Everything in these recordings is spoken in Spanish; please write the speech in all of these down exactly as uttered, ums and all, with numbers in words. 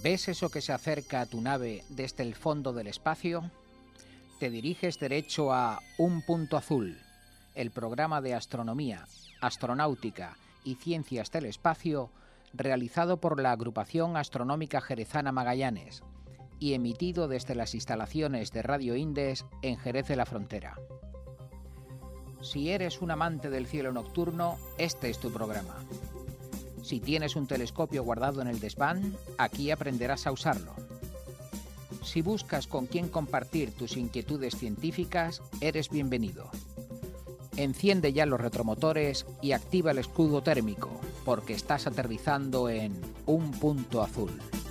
¿Ves eso que se acerca a tu nave desde el fondo del espacio? Te diriges derecho a Un Punto Azul, el programa de astronomía, astronáutica y ciencias del espacio realizado por la Agrupación Astronómica Jerezana Magallanes y emitido desde las instalaciones de Radio Indes en Jerez de la Frontera. Si eres un amante del cielo nocturno, este es tu programa. Si tienes un telescopio guardado en el desván, aquí aprenderás a usarlo. Si buscas con quién compartir tus inquietudes científicas, eres bienvenido. Enciende ya los retromotores y activa el escudo térmico, porque estás aterrizando en Un Punto Azul.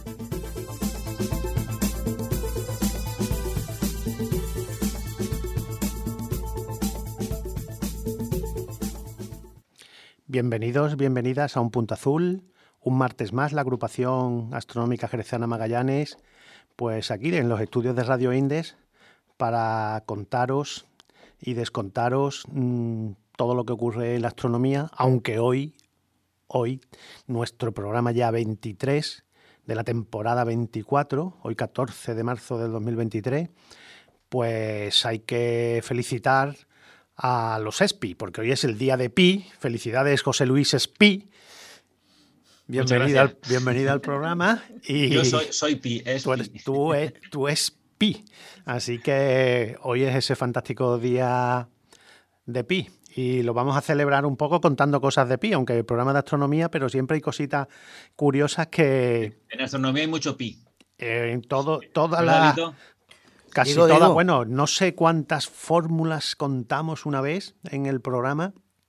Bienvenidos, bienvenidas a Un Punto Azul. Un martes más, la Agrupación Astronómica Jerezana Magallanes, pues aquí en los estudios de Radio Indes, para contaros y descontaros mmm, todo lo que ocurre en la astronomía, aunque hoy, hoy, nuestro programa ya veintitrés de la temporada veinticuatro, hoy catorce de marzo del dos mil veintitrés, pues hay que felicitar a los ESPI, porque hoy es el día de Pi. Felicidades, José Luis Espi. Bienvenido al, bienvenido al programa. Y yo soy, soy Pi, es tú, eres, tú, es, tú es Pi. Así que hoy es ese fantástico día de Pi. Y lo vamos a celebrar un poco contando cosas de Pi, aunque el programa de astronomía, pero siempre hay cositas curiosas que... En astronomía hay mucho Pi. Eh, en todo, toda la... Lito? Casi digo, todas, digo. bueno, no sé cuántas fórmulas contamos una vez en el programa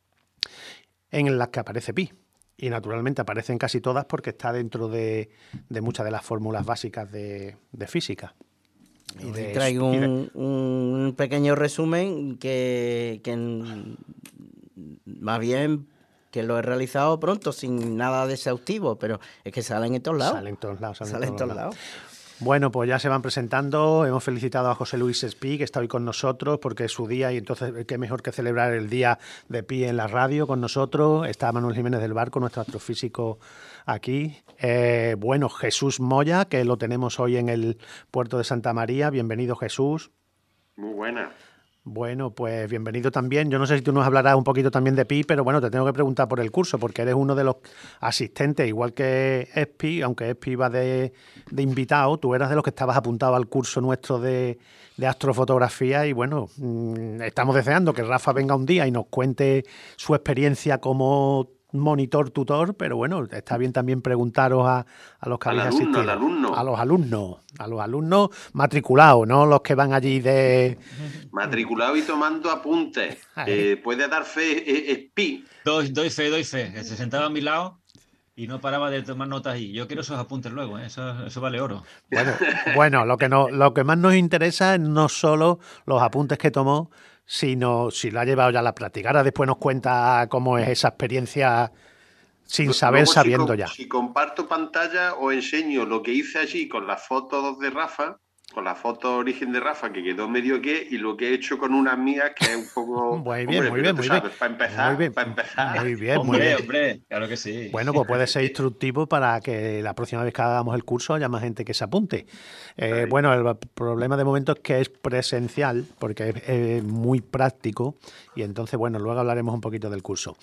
en las que aparece Pi. Y naturalmente aparecen casi todas porque está dentro de, de muchas de las fórmulas básicas de, de física. Y de, traigo y de... un, un pequeño resumen que, que más bien que lo he realizado pronto, sin nada de exhaustivo, pero es que salen en todos lados. Salen en todos lados. Salen, salen en todos lados. lados. Bueno, pues ya se van presentando. Hemos felicitado a José Luis Espi, que está hoy con nosotros, porque es su día y entonces qué mejor que celebrar el día de Pi en la radio con nosotros. Está Manuel Jiménez del Barco, nuestro astrofísico aquí. Eh, bueno, Jesús Moya, que lo tenemos hoy en el puerto de Santa María. Bienvenido, Jesús. Muy buena. Bueno, pues bienvenido también. Yo no sé si tú nos hablarás un poquito también de Pi, pero bueno, te tengo que preguntar por el curso, porque eres uno de los asistentes, igual que Espi, aunque Espi iba de, de invitado, tú eras de los que estabas apuntado al curso nuestro de, de astrofotografía y bueno, mmm, estamos deseando que Rafa venga un día y nos cuente su experiencia como monitor tutor, pero bueno, está bien también preguntaros a, a los que habéis asistido. Al alumno. A los alumnos, a los alumnos matriculados, no los que van allí de... Matriculado y tomando apuntes. Eh, puede dar fe, es Pi. Doy, doy fe, doy fe. Se sentaba a mi lado y no paraba de tomar notas y yo quiero esos apuntes luego, ¿eh? eso, eso vale oro. Bueno, bueno lo, que no, lo que más nos interesa es no solo los apuntes que tomó, sino si lo ha llevado ya a la práctica. Ahora después nos cuenta cómo es esa experiencia sin saber, Luego, sabiendo si ya. Si comparto pantalla, os enseño lo que hice allí con las fotos de Rafa, con la foto origen de Rafa, que quedó medio que, y lo que he hecho con unas mías, que es un poco... Muy bien, hombre, muy bien, muy sabes, bien. Para empezar, muy bien, para empezar. Muy bien, hombre, muy bien. hombre, claro que sí. Bueno, pues puede ser instructivo para que la próxima vez que hagamos el curso haya más gente que se apunte. Eh, sí. Bueno, el problema de momento es que es presencial, porque es, es muy práctico, y entonces, bueno, luego hablaremos un poquito del curso.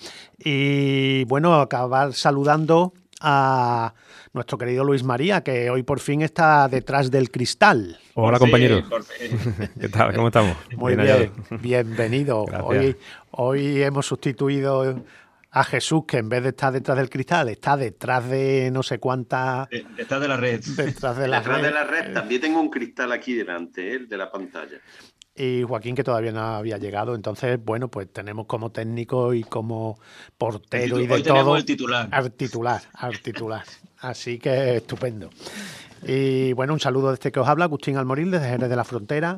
Y bueno, acabar saludando a nuestro querido Luis María, que hoy por fin está detrás del cristal. Hola, Por compañero. fin, por fin. ¿Qué tal? ¿Cómo estamos? Muy bien, hallado. bienvenido. Hoy, hoy hemos sustituido a Jesús, que en vez de estar detrás del cristal, está detrás de no sé cuántas... Detrás de la red. Detrás de la Detrás red. de la red también tengo un cristal aquí delante, ¿eh? El de la pantalla. Y Joaquín, que todavía no había llegado. Entonces, bueno, pues tenemos como técnico y como portero y de Hoy tenemos todo. el titular. Al titular, al titular. Así que estupendo. Y bueno, un saludo de este que os habla, Agustín Almoril, desde Jerez de la Frontera.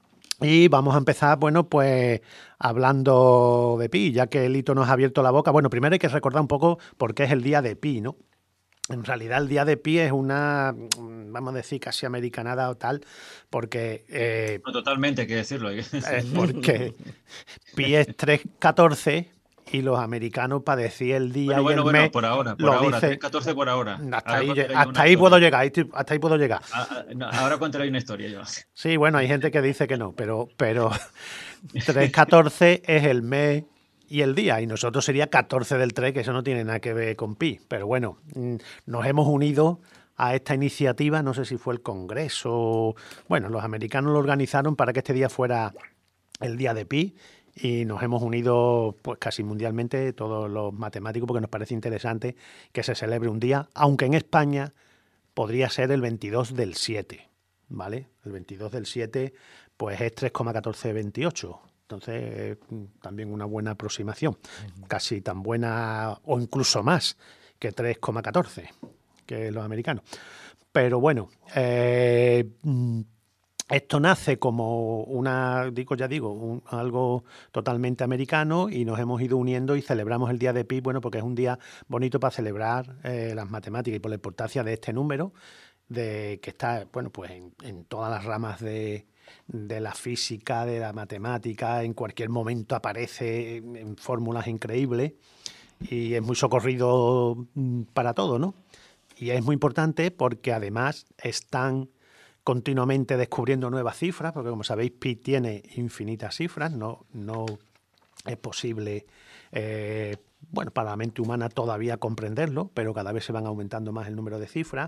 Y vamos a empezar, bueno, pues hablando de Pi, ya que Lito nos ha abierto la boca. Bueno, primero hay que recordar un poco por qué es el día de Pi, ¿no? En realidad el día de Pi es una, vamos a decir, casi americanada o tal, porque... Eh, No, totalmente, hay que decirlo. eh, porque Pi es tres catorce y los americanos para decir el día Bueno, y bueno, el bueno, mes por ahora, por lo ahora, dice- tres catorce por ahora. Hasta Ahora ahí, contaré yo hasta una ahí historia. puedo llegar, ahí estoy- hasta ahí puedo llegar. Ah, ah, no, ahora contaré una historia yo. Sí, bueno, hay gente que dice que no, pero, pero tres catorce es el mes y el día, y nosotros sería catorce del tres, que eso no tiene nada que ver con pi. Pero bueno, mm, nos hemos unido a esta iniciativa, no sé si fue el Congreso, bueno, los americanos lo organizaron para que este día fuera el día de pi, y nos hemos unido pues casi mundialmente todos los matemáticos porque nos parece interesante que se celebre un día, aunque en España podría ser el veintidós del siete, ¿vale? El veintidós del siete pues es tres coma catorce veintiocho. Entonces, también una buena aproximación, casi tan buena o incluso más que tres coma catorce, que los americanos. Pero bueno, eh, esto nace como una, digo, ya digo, un, algo totalmente americano, y nos hemos ido uniendo y celebramos el día de pi, bueno, porque es un día bonito para celebrar eh, las matemáticas y por la importancia de este número, de que está, bueno, pues en, en todas las ramas de, de la física, de la matemática, en cualquier momento aparece en, en fórmulas increíbles y es muy socorrido para todo, ¿no? Y es muy importante porque además están continuamente descubriendo nuevas cifras, porque como sabéis, pi tiene infinitas cifras, no, no es posible, eh, bueno, para la mente humana todavía comprenderlo, pero cada vez se van aumentando más el número de cifras.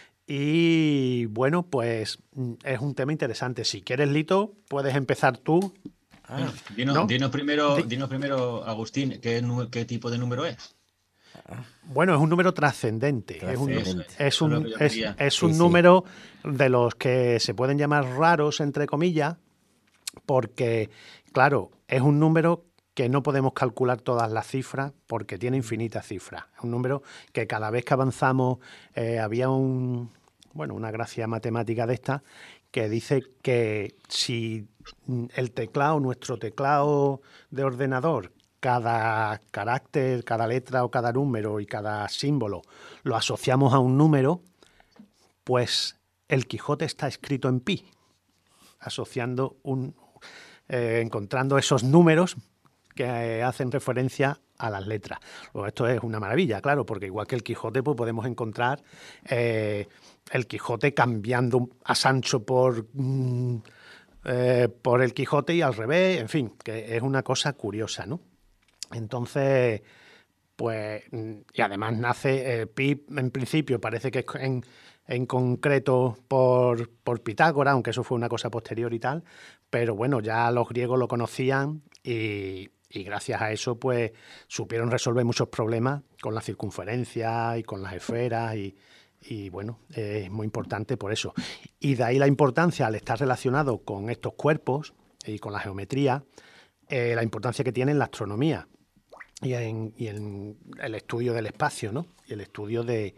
Y bueno, pues es un tema interesante. Si quieres, Lito, puedes empezar tú. Bueno, dinos, ¿no? dinos primero, Di- dinos primero, Agustín, ¿qué, nu- qué tipo de número es? Bueno, es un número trascendente. Es un, Trascendente. Eso es, es eso es lo un, que yo es, quería. es Sí, un sí. número de los que se pueden llamar raros, entre comillas, porque, claro, es un número que no podemos calcular todas las cifras porque tiene infinitas cifras. Es un número que cada vez que avanzamos, eh, había un, bueno, una gracia matemática de esta que dice que si el teclado, nuestro teclado de ordenador, cada carácter, cada letra o cada número y cada símbolo lo asociamos a un número, pues el Quijote está escrito en pi, asociando un, eh, encontrando esos números que eh, hacen referencia a las letras. Pues esto es una maravilla, claro, porque igual que el Quijote, pues podemos encontrar eh, el Quijote cambiando a Sancho por, mm, eh, por el Quijote y al revés, en fin, que es una cosa curiosa, ¿no? Entonces, pues, y además nace, eh, pi en principio parece que es en, en concreto por, por Pitágoras, aunque eso fue una cosa posterior y tal, pero bueno, ya los griegos lo conocían y, y gracias a eso pues supieron resolver muchos problemas con la circunferencia y con las esferas y, y bueno, eh, es muy importante por eso. Y de ahí la importancia al estar relacionado con estos cuerpos y con la geometría, eh, la importancia que tiene en la astronomía y en, y en el estudio del espacio, ¿no? Y el estudio de,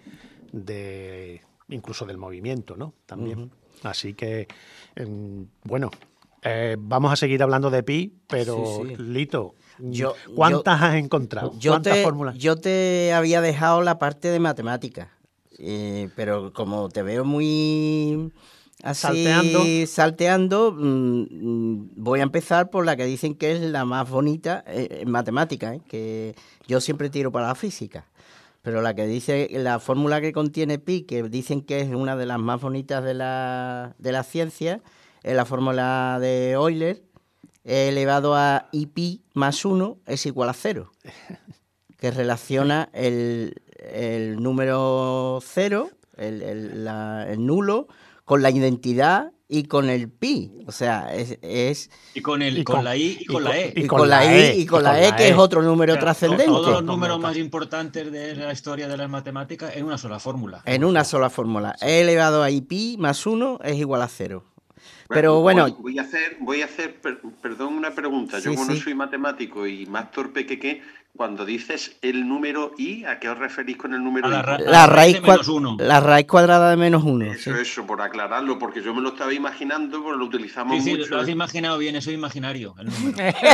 de incluso del movimiento, ¿no? También. Uh-huh. Así que, eh, bueno, eh, vamos a seguir hablando de pi, pero sí, sí. Lito, yo, ¿cuántas yo, has encontrado? Yo ¿Cuántas te, fórmulas? Yo te había dejado la parte de matemáticas, eh, pero como te veo muy así salteando, salteando mmm, voy a empezar por la que dicen que es la más bonita eh, en matemáticas, eh, que yo siempre tiro para la física. Pero la que dice, la fórmula que contiene pi, que dicen que es una de las más bonitas de la, de la ciencia, es la fórmula de Euler, e elevado a i pi más uno es igual a cero, que relaciona el, el número cero, el, el, la, el nulo, con la identidad y con el pi, o sea, es... es y con el y con, con la i y con, y la e. Y con, con la i y con la e, que es otro número o sea, trascendente. Todos los números más importantes de la historia de las matemáticas en una sola fórmula. En una sola fórmula. Sí. E elevado a i pi más uno es igual a cero. Pero bueno... Voy, voy a hacer, voy a hacer per, perdón, una pregunta. Yo sí, como sí. no soy matemático y más torpe que qué, cuando dices el número i, ¿a qué os referís con el número a la, i? Ra la, la, raíz de menos uno. La raíz cuadrada de menos uno. Eso, sí. eso, por aclararlo, porque yo me lo estaba imaginando, porque lo utilizamos sí, sí, mucho. Lo has imaginado bien, eso es imaginario, el número.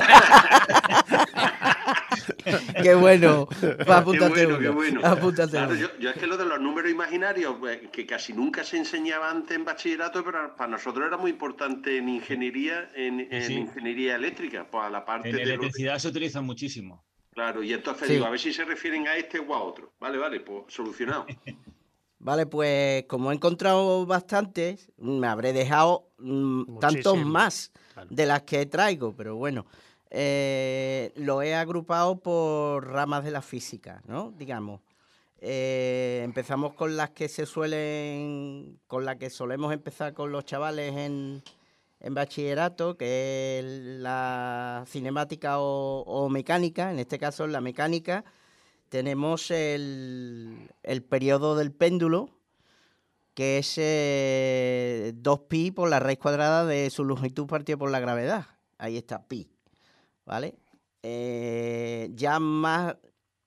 Qué bueno. Apúntate qué bueno, uno. Qué bueno. Apúntate claro, uno. Yo, yo es que lo de los números imaginarios, pues, que casi nunca se enseñaba antes en bachillerato, pero para nosotros era muy importante en ingeniería, en, en sí. ingeniería eléctrica, pues a la parte en de electricidad lo... se utiliza muchísimo. Claro, y entonces Sí. digo, a ver si se refieren a este o a otro. Vale, vale, pues solucionado. Vale, pues como he encontrado bastantes, me habré dejado mm, tantos Muchísimo. más Claro. de las que traigo, pero bueno, eh, lo he agrupado por ramas de la física, ¿no? Digamos. Eh, empezamos con las que se suelen, con las que solemos empezar con los chavales en, en bachillerato, que es la cinemática o, o mecánica. En este caso, en la mecánica, tenemos el, el periodo del péndulo, que es eh, dos pi por la raíz cuadrada de su longitud partido por la gravedad. Ahí está pi, ¿vale? Eh, ya más,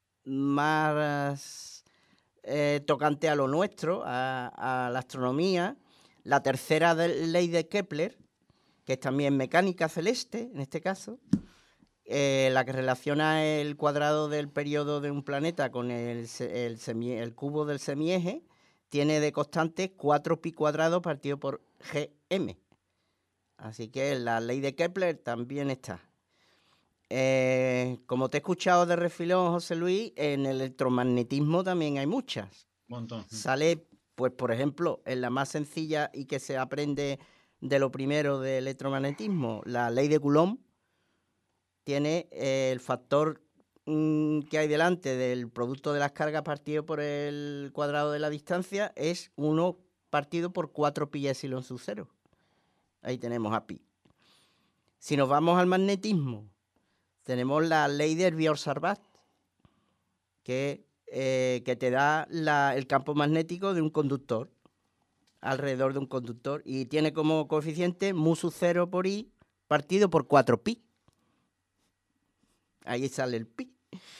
más eh, tocante a lo nuestro, a, a la astronomía, la tercera de, ley de Kepler, que es también mecánica celeste, en este caso, eh, la que relaciona el cuadrado del periodo de un planeta con el, el, semi, el cubo del semieje, tiene de constante cuatro pi cuadrado partido por gm. Así que la ley de Kepler también está. Eh, como te he escuchado de refilón, José Luis, en el electromagnetismo también hay muchas. Un montón. Sale, pues, por ejemplo, en la más sencilla y que se aprende de lo primero de electromagnetismo, la ley de Coulomb, tiene eh, el factor mmm, que hay delante del producto de las cargas partido por el cuadrado de la distancia, es uno partido por cuatro pi epsilon sub cero. Ahí tenemos a pi. Si nos vamos al magnetismo, tenemos la ley de Biot-Savart, que, eh, que te da la, el campo magnético de un conductor, alrededor de un conductor, y tiene como coeficiente mu sub cero por i partido por cuatro pi. Ahí sale el pi.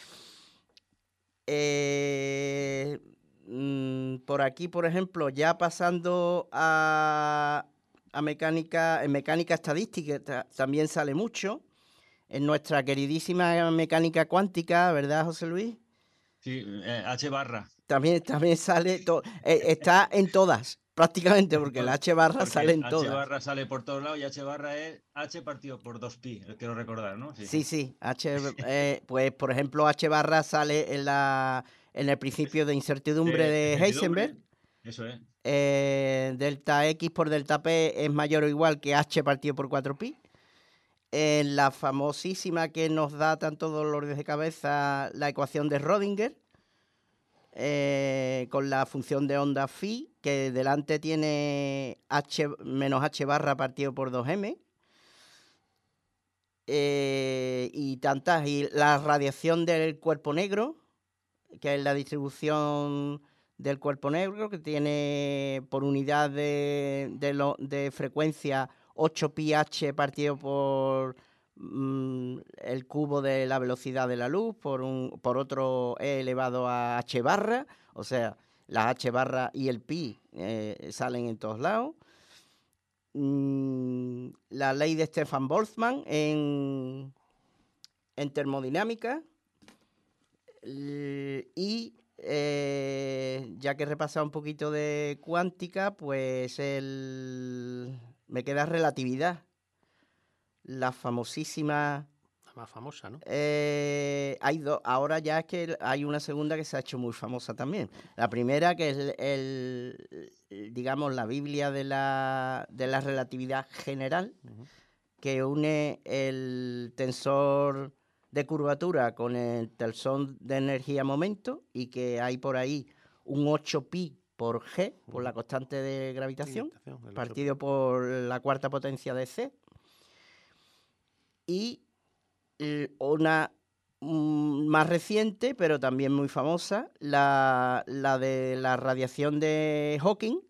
Eh, mmm, por aquí, por ejemplo, ya pasando a, a mecánica, en mecánica estadística ta, también sale mucho. En nuestra queridísima mecánica cuántica, ¿verdad, José Luis? Sí, eh, H barra. También, también sale, to, eh, está en todas, prácticamente, porque el H barra porque sale en H todas. H barra sale por todos lados y H barra es H partido por dos pi, quiero recordar, ¿no? Sí, sí, sí. H, eh, pues, por ejemplo, H barra sale en, la, en el principio de incertidumbre Eh, de incertidumbre, Heisenberg. Eso es. Eh, delta X por delta P es mayor o igual que H partido por cuatro pi. En la famosísima que nos da tanto dolores de cabeza, la ecuación de Schrödinger, eh, con la función de onda phi, que delante tiene H menos H barra partido por dos eme. Eh, y tantas. Y la radiación del cuerpo negro, que es la distribución del cuerpo negro, que tiene por unidad de, de, lo, de frecuencia ocho pi h partido por mmm, el cubo de la velocidad de la luz, por, un, por otro e elevado a h barra, o sea, las h barra y el pi eh, salen en todos lados. Mm, la ley de Stefan Boltzmann en, en termodinámica. Y eh, ya que he repasado un poquito de cuántica, pues el... me queda relatividad. La famosísima... La más famosa, ¿no? Eh, hay dos. Ahora ya es que hay una segunda que se ha hecho muy famosa también. La primera, que es el, el digamos, la Biblia de la, de la relatividad general, uh-huh. que une el tensor de curvatura con el tensor de energía-momento, y que hay por ahí un ocho pi por G, por la constante de gravitación, sí, partido por la cuarta potencia de C. Y una um, más reciente, pero también muy famosa, la, la de la radiación de Hawking,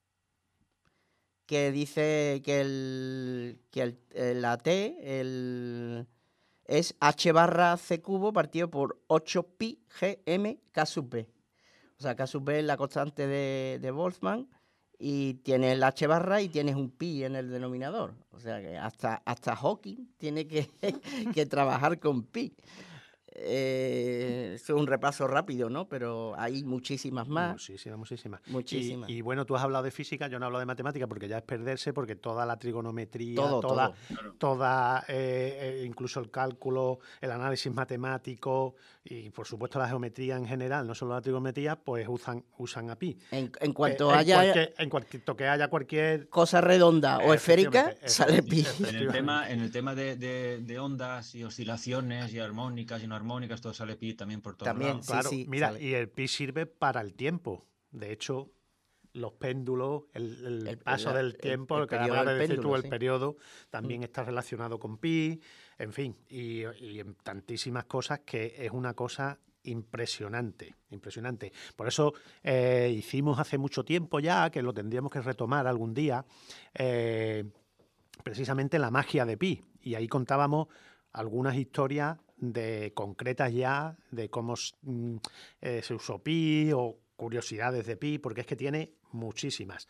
que dice que, el, que el, la T el, es H barra C cubo partido por ocho pi gm K sub B. O sea, K sub B es la constante de, de Boltzmann, y tienes el H barra y tienes un pi en el denominador. O sea que hasta, hasta Hawking tiene que, que trabajar con pi. Eh, es un repaso rápido, ¿no? Pero hay muchísimas más. Muchísimas, muchísimas. Muchísimas. Y, y bueno, tú has hablado de física, yo no he hablado de matemática porque ya es perderse, porque toda la trigonometría, Todo, toda, todo. toda eh, eh, incluso el cálculo, el análisis matemático y por supuesto la geometría en general, no solo la trigonometría, pues usan, usan A P I. En, en cuanto Eh, en haya cualquier- en cuanto que haya cualquier... cosa redonda o esférica, Efectivamente, sale pi. efectivamente. En el tema, en el tema de, de, de ondas y oscilaciones y armónicas y no armónicas, todo sale pi también por todos También, lados. sí, Claro, sí, mira, sale. y el pi sirve para el tiempo. De hecho, los péndulos, el, el El- paso el- del el- tiempo, el lo que periodo acabas de del decir péndulo, tú, el sí. periodo, también está relacionado con pi, en fin, y, y en tantísimas cosas que es una cosa impresionante, impresionante. Por eso eh, hicimos hace mucho tiempo ya, que lo tendríamos que retomar algún día, eh, precisamente la magia de pi, y ahí contábamos algunas historias de concretas ya de cómo mm, eh, se usó pi o curiosidades de pi, porque es que tiene muchísimas.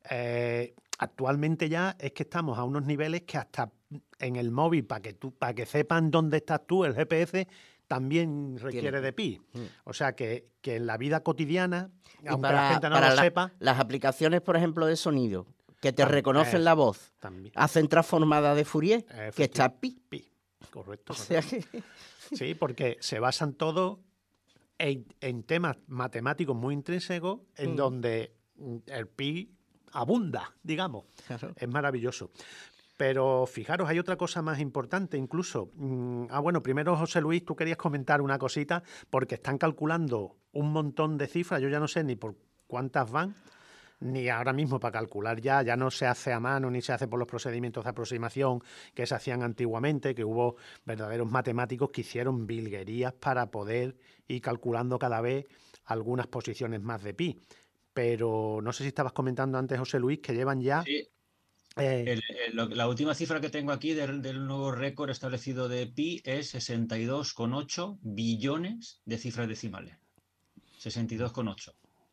Eh, actualmente ya es que estamos a unos niveles que hasta en el móvil, para que tú, para que sepan dónde estás tú, el G P S también requiere de pi. Mm. O sea que, que en la vida cotidiana, Y aunque para, la gente no para lo la- sepa, las aplicaciones, por ejemplo, de sonido, que te Tam- reconocen eh, la voz, también. hacen transformada de Fourier, que está pi. Pi, correcto. O sea que Sí, porque se basan todos en, en temas matemáticos muy intrínsecos, en Mm. donde mm, el pi abunda, digamos. Claro. Es maravilloso. Pero fijaros, hay otra cosa más importante incluso. Mm, ah, bueno, primero, José Luis, tú querías comentar una cosita, porque están calculando un montón de cifras, yo ya no sé ni por cuántas van, ni ahora mismo para calcular ya, ya no se hace a mano ni se hace por los procedimientos de aproximación que se hacían antiguamente, que hubo verdaderos matemáticos que hicieron virguerías para poder ir calculando cada vez algunas posiciones más de pi. Pero no sé si estabas comentando antes, José Luis, que llevan ya... Sí, eh, el- el- lo- la última cifra que tengo aquí del, del nuevo récord establecido de pi es sesenta y dos coma ocho billones de cifras decimales. sesenta y dos coma ocho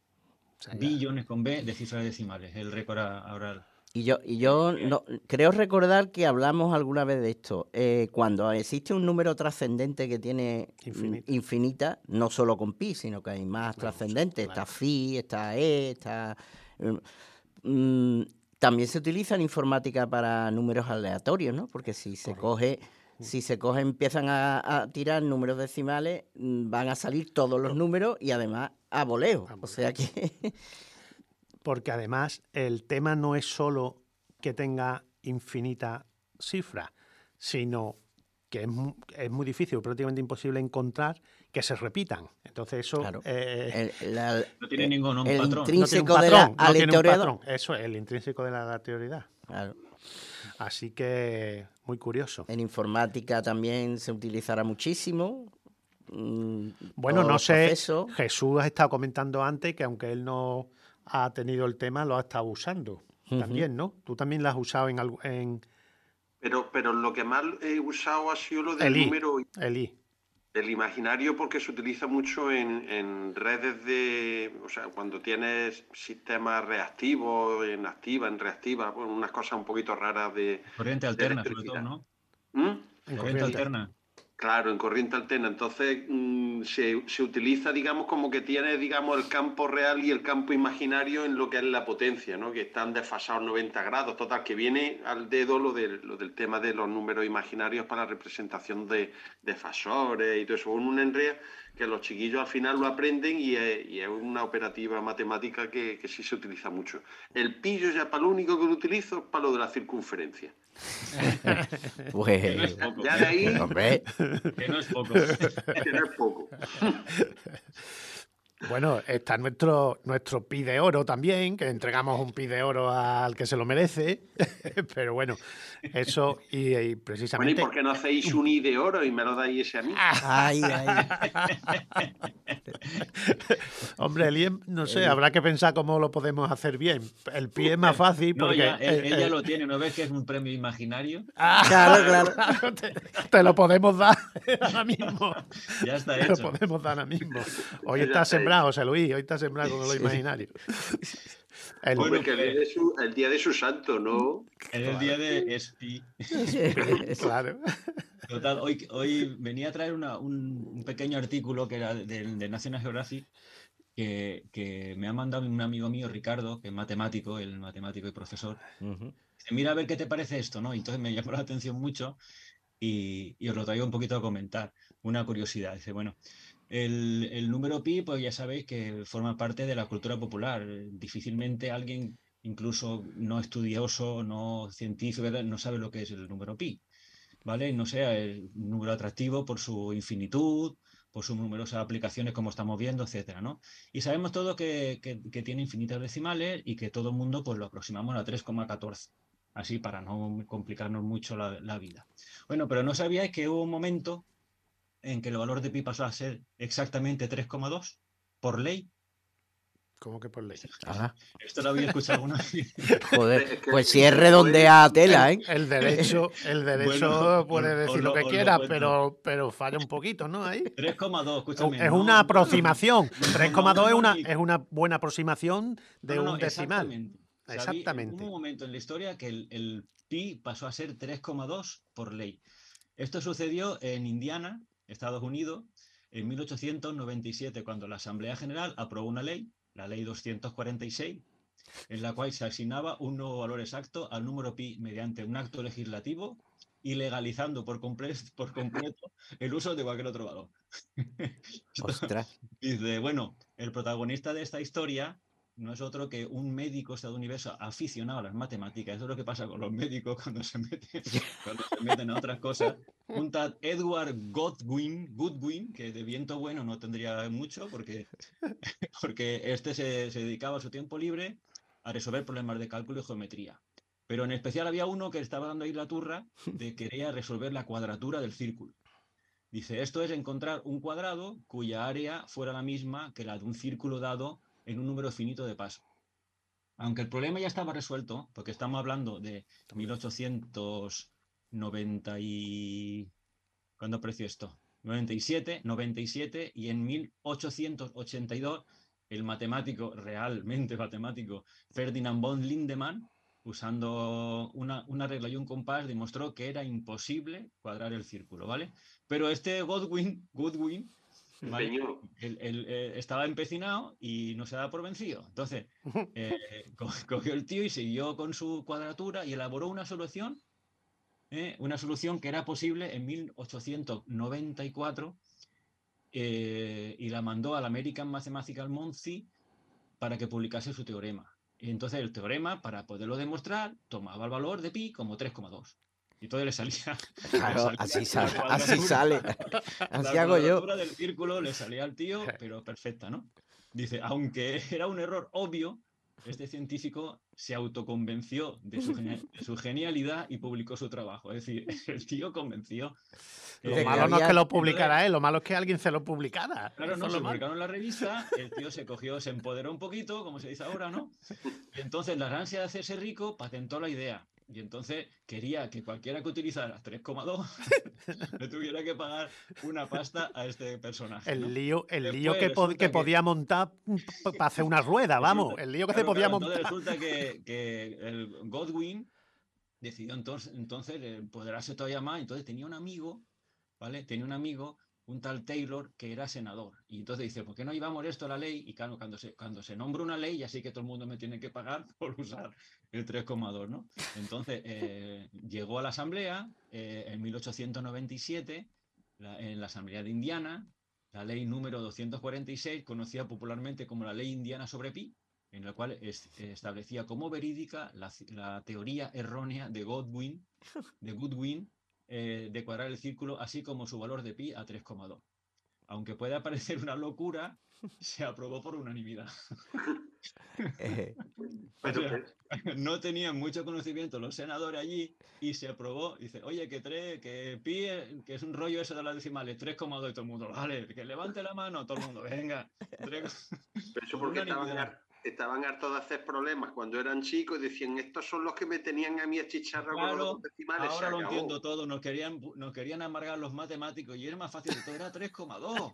o sea, ya- billones con B de cifras decimales. El récord a- ahora. Y yo, y yo no, creo recordar que hablamos alguna vez de esto. Eh, cuando existe un número trascendente que tiene Infinito. mm, infinita, no solo con pi, sino que hay más Claro, trascendentes. claro. Está phi, está e, está... mm, también se utiliza en informática para números aleatorios, ¿no? Porque si se Correcto. coge... Si se coge, empiezan a, a tirar números decimales, mm, van a salir todos los números y además a voleo. A O sea que... Porque además el tema no es solo que tenga infinita cifra, sino que es, mu- es muy difícil, prácticamente imposible encontrar que se repitan. Entonces eso Claro. eh, el, la- No tiene el- ningún un el patrón. no tiene un intrínseco de patrón, la no tiene un aleatoriedad. patrón. Eso es el intrínseco de la aleatoriedad. Claro. Así que muy curioso. En informática también se utilizará muchísimo. mm, Bueno, todos no los sé, procesos. Jesús ha estado comentando antes que aunque él no ha tenido el tema, lo ha estado usando Ujú. también, ¿no? Tú también lo has usado en, algo- en Pero, pero lo que más he usado ha sido lo del el I, número el I. del imaginario, porque se utiliza mucho en, en redes de, o sea, cuando tienes sistemas reactivos, en activa, en reactiva, bueno, unas cosas un poquito raras de... Corriente alterna, sobre todo, electricidad. ¿no? ¿Mm? En Corriente corriente. alterna. Claro, en corriente alterna. Entonces mm, se, se utiliza, digamos, como que tiene, digamos, el campo real y el campo imaginario en lo que es la potencia, ¿no? Que están desfasados noventa grados. Total, que viene al dedo lo del, lo del tema de los números imaginarios para la representación de, de fasores y todo eso. Un enrea que los chiquillos al final lo aprenden y es, y es una operativa matemática que, que sí se utiliza mucho. El pi yo ya para lo único que lo utilizo es para lo de la circunferencia. Que no es Pues, poco. Ya de ahí, hombre, Que no es poco. que no es poco. Bueno, está nuestro, nuestro pi de oro también, que entregamos un pi de oro al que se lo merece, pero bueno, eso y, y Bueno, ¿y precisamente... por qué no hacéis un i de oro y me lo dais ese a mí? ay, ay. Hombre, el I E M, no sé, habrá que pensar cómo lo podemos hacer bien. El pi es más fácil No, porque... ya, él, eh, él ya eh, lo tiene, ¿no ves que es un premio imaginario? Claro, claro. te, te lo podemos dar ahora mismo. Ya está Te lo hecho. podemos dar ahora mismo. Hoy Ya está está sembrado sembrado, José Luis, hoy está sembrado con lo imaginario. El, bueno, que el día, de su, el día de su santo, ¿no? Es el día de Espi. Claro. Total, hoy, hoy venía a traer una, un, un pequeño artículo que era de, de National Geographic que, que me ha mandado un amigo mío, Ricardo, que es matemático, el matemático y profesor. Uh-huh. Dice, mira a ver qué te parece esto, ¿no? Y entonces me llamó la atención mucho y, y os lo traigo un poquito a comentar. Una curiosidad. Dice, bueno, el, el número pi, pues ya sabéis que forma parte de la cultura popular. Difícilmente alguien, incluso no estudioso, no científico, no sabe lo que es el número pi, ¿vale? No sea el número atractivo por su infinitud, por sus numerosas aplicaciones como estamos viendo, etcétera, ¿no? Y sabemos todos que, que, que tiene infinitas decimales y que todo el mundo pues lo aproximamos a tres coma catorce, así para no complicarnos mucho la, la vida. Bueno, pero no sabíais que hubo un momento en que el valor de pi pasó a ser exactamente tres coma dos por ley. ¿Cómo que por ley? Ajá. Esto lo había escuchado alguna vez. Joder, pues si es redondea tela, ¿eh? El, el derecho, el derecho bueno, puede decir lo, lo que quiera, lo pero, pero falla un poquito, ¿no? Ahí. tres coma dos, escúchame. Es no, una aproximación. No, tres coma dos no, no, es, una, es una buena aproximación de un decimal. Exactamente. Exactamente. Hubo un momento en la historia que el, el pi pasó a ser tres coma dos por ley. Esto sucedió en Indiana, Estados Unidos, en mil ochocientos noventa y siete, cuando la Asamblea General aprobó una ley, la ley doscientos cuarenta y seis, en la cual se asignaba un nuevo valor exacto al número pi mediante un acto legislativo y legalizando por, comple por completo el uso de cualquier otro valor. Ostras. Dice, bueno, el protagonista de esta historia no es otro que un médico estadounidense aficionado a las matemáticas. Eso es lo que pasa con los médicos cuando se meten, cuando se meten a otras cosas. Un tal Edward Godwin, Goodwin, que de viento bueno no tendría mucho, porque, porque este se, se dedicaba a su tiempo libre a resolver problemas de cálculo y geometría. Pero en especial había uno que estaba dando ahí la turra de que quería resolver la cuadratura del círculo. Dice, esto es encontrar un cuadrado cuya área fuera la misma que la de un círculo dado en un número finito de pasos. Aunque el problema ya estaba resuelto, porque estamos hablando de mil ochocientos noventa y... ¿Cuándo apareció esto? noventa y siete, noventa y siete, y en mil ochocientos ochenta y dos el matemático, realmente matemático, Ferdinand von Lindemann, usando una, una regla y un compás, demostró que era imposible cuadrar el círculo, ¿vale? Pero este Godwin, Goodwin, ¿vale? Él, él, eh, estaba empecinado y no se daba por vencido. Entonces, eh, co cogió el tío y siguió con su cuadratura y elaboró una solución, eh, una solución que era posible en mil ochocientos noventa y cuatro, eh, y la mandó al American Mathematical Monthly para que publicase su teorema. Y entonces el teorema, para poderlo demostrar, tomaba el valor de pi como tres coma dos. Y todo le salía. Claro, le salía así, sale, así sale. Así hago yo. La cuadratura del círculo le salía al tío, pero perfecta, ¿no? Dice, aunque era un error obvio, este científico se autoconvenció de su, de su genialidad y publicó su trabajo. Es decir, el tío convenció. Lo eh, malo no es que lo publicara entonces, él, lo malo es que alguien se lo publicara. Claro, no, se publicaron en la revista, el tío se cogió, se empoderó un poquito, como se dice ahora, ¿no? Y entonces, la ansia de hacerse rico, patentó la idea. Y entonces quería que cualquiera que utilizara tres coma dos le tuviera que pagar una pasta a este personaje, El ¿no? lío, el lío que, po que, que podía montar para hacer una rueda, vamos. El lío que claro, se podía claro, montar. Entonces resulta que, que el Godwin decidió entonces, entonces empoderarse todavía más. Entonces tenía un amigo, ¿vale? Tenía un amigo, un tal Taylor, que era senador. Y entonces dice, ¿por qué no llevamos esto a la ley? Y claro, cuando se, cuando se nombra una ley, ya sí que todo el mundo me tiene que pagar por usar el tres coma dos, ¿no? Entonces, eh, llegó a la Asamblea eh, en mil ochocientos noventa y siete, la, en la Asamblea de Indiana, la ley número doscientos cuarenta y seis, conocida popularmente como la Ley Indiana sobre Pi, en la cual es, establecía como verídica la, la teoría errónea de Godwin, de Goodwin, eh, de cuadrar el círculo, así como su valor de pi a tres coma dos. Aunque pueda parecer una locura, se aprobó por unanimidad. O sea, no tenían mucho conocimiento los senadores allí y se aprobó. Dice, oye, que, tres, que pi, que es un rollo eso de las decimales, tres coma dos, y todo el mundo, vale, que levante la mano, todo el mundo, venga. Pero eso porque estaban, estaban hartos de hacer problemas cuando eran chicos y decían, estos son los que me tenían a mí achicharrado Claro, con los dos decimales. ahora lo entiendo todo. Nos querían, nos querían amargar los matemáticos y era más fácil de todo, era tres coma dos.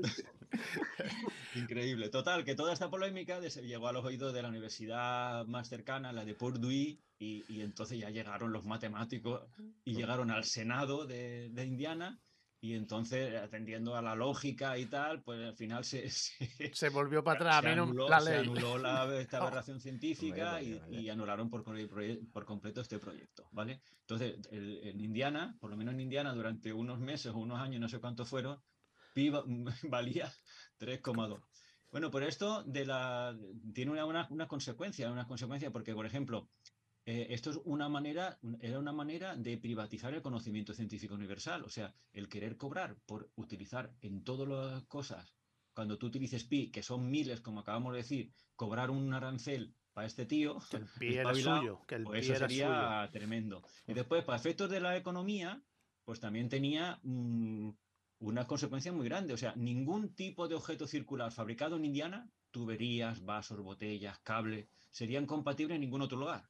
Increíble. Total, que toda esta polémica llegó a los oídos de la universidad más cercana, la de Purdue, y, y entonces ya llegaron los matemáticos y llegaron al Senado de, de Indiana. Y entonces, atendiendo a la lógica y tal, pues al final se... Se, se volvió para atrás, se menos anuló, la se ley. anuló la, esta aberración científica Vale, y, vale, vale. y anularon por, por completo este proyecto, ¿vale? Entonces, el, en Indiana, por lo menos en Indiana, durante unos meses o unos años, no sé cuántos fueron, pi valía tres coma dos. Bueno, por esto de la, tiene una, una, una consecuencia, una consecuencia porque, por ejemplo, Eh, esto es una manera, era una manera de privatizar el conocimiento científico universal. O sea, el querer cobrar por utilizar en todas las cosas, cuando tú utilices pi, que son miles, como acabamos de decir, cobrar un arancel para este tío, que el pi era suyo, que el pues pi eso era sería suyo. tremendo. Y después, para efectos de la economía, pues también tenía mmm, una consecuencia muy grande. O sea, ningún tipo de objeto circular fabricado en Indiana, tuberías, vasos, botellas, cables, serían compatibles en ningún otro lugar.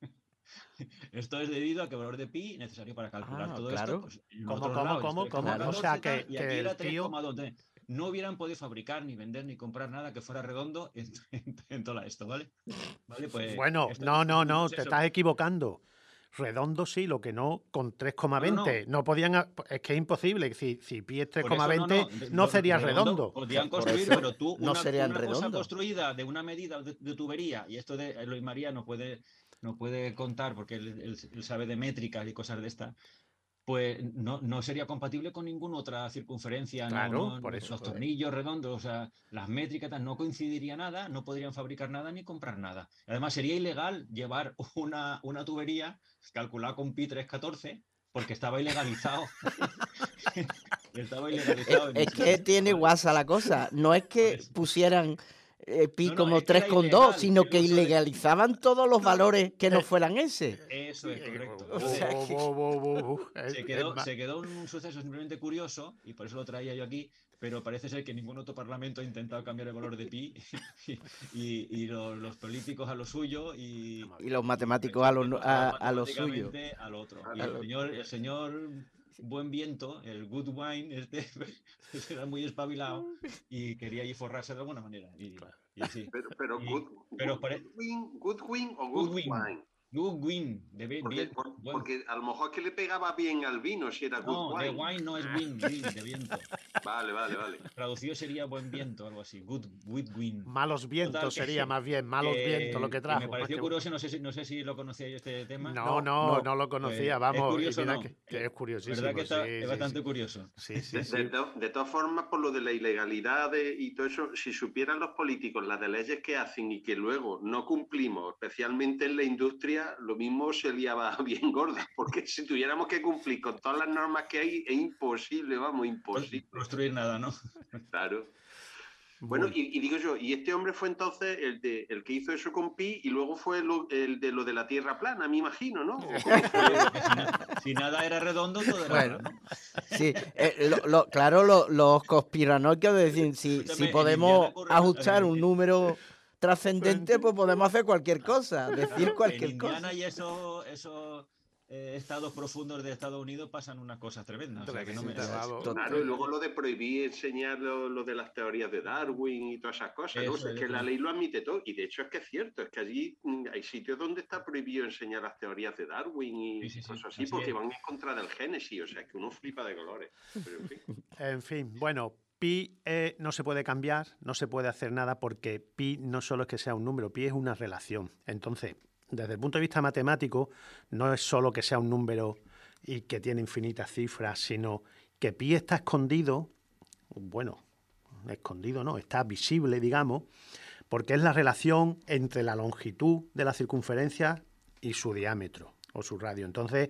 Esto es debido a que el valor de pi necesario para calcular Ah, todo claro. esto, pues en ¿Cómo, otros cómo, lados cómo, es cómo? tres coma catorce, O sea, que, y que aquí el era tres coma dos. tío... No hubieran podido fabricar, ni vender, ni comprar nada que fuera redondo en, en, en todo esto, ¿vale? ¿Vale? Pues Bueno, esto, no, no, no, pues te eso. estás equivocando. Redondo sí, lo que no con tres coma veinte. No, no. no podían, es que es imposible. Si, si pi es tres coma veinte, no, no, no sería redondo. redondo. Podrían construir, pero tú, no una, serían una redondo. cosa construida de una medida de, de tubería, y esto de Eloy María no puede, no puede contar porque él, él, él sabe de métricas y cosas de estas, pues no, no sería compatible con ninguna otra circunferencia, claro, no, no, por eso. los tornillos redondos, o sea, las métricas no coincidiría nada, no podrían fabricar nada ni comprar nada. Además, sería ilegal llevar una, una tubería calculada con pi tres catorce porque estaba ilegalizado. estaba ilegalizado. Es, es que tiene guasa la cosa, no es que pusieran... Eh, pi no, no, como es tres coma dos, sino que ilegalizaban de... todos los valores que no fueran ese. Eso es correcto. O sea, que... se, quedó, se quedó un suceso simplemente curioso, y por eso lo traía yo aquí, pero parece ser que ningún otro parlamento ha intentado cambiar el valor de pi, y, y, y los, los políticos a lo suyo, y, y los matemáticos y a lo, a, a lo suyo. Al otro. Y el señor, el señor Buen Viento, el Good Wine, este, era muy espabilado y quería ir forrarse de alguna manera. Y, y sí. Pero, pero, y, good, pero good, pare... good, win, good win o good, good wine. Good win, de bien, porque, bien, por, bueno. porque a lo mejor es que le pegaba bien al vino si era no, good wine. No, de wine no es win, win, de viento. Vale, vale, vale. Traducido sería buen viento, algo así. Good, good win. Malos vientos Total, sería que, más bien, malos que, vientos lo que trajo. Que me pareció curioso, no sé, si, no sé si lo conocía yo este tema. No, no, no, no lo conocía, pues, vamos. Es curioso, no. que, que es curiosísimo. ¿Verdad que está, sí, es sí, bastante sí. curioso? Sí, sí, de, sí. De, de, de todas formas, por lo de la ilegalidad de, y todo eso, si supieran los políticos las de leyes que hacen y que luego no cumplimos, especialmente en la industria, lo mismo se liaba bien gorda, porque si tuviéramos que cumplir con todas las normas que hay, es imposible, vamos, imposible. Construir nada, ¿no? Claro. Bueno, y, y digo yo, y este hombre fue entonces el, de, el que hizo eso con pi y luego fue lo, el de lo de la Tierra plana, me imagino, ¿no? si, nada, si nada era redondo, todo era bueno, plano. Sí, eh, lo, lo, claro, lo, los conspiranoicos decir, si, si podemos ajustar un número trascendente, pues podemos hacer cualquier cosa, decir cualquier en cosa. En Indiana y esos eso, eh, estados profundos de Estados Unidos pasan unas cosas tremendas. O sea, que no me... Claro, y luego lo de prohibir enseñar lo, lo de las teorías de Darwin y todas esas cosas. ¿no? Es, es que la ley lo admite todo. Y de hecho es que es cierto, es que allí hay sitios donde está prohibido enseñar las teorías de Darwin y sí, sí, sí, cosas así, así porque es. van en contra del Génesis. O sea, que uno flipa de colores. Pero en fin. En fin, bueno... Pi eh, no se puede cambiar, no se puede hacer nada porque pi no solo es que sea un número, pi es una relación. Entonces, desde el punto de vista matemático, no es solo que sea un número y que tiene infinitas cifras, sino que pi está escondido, bueno, escondido no, está visible, digamos, porque es la relación entre la longitud de la circunferencia y su diámetro o su radio. Entonces,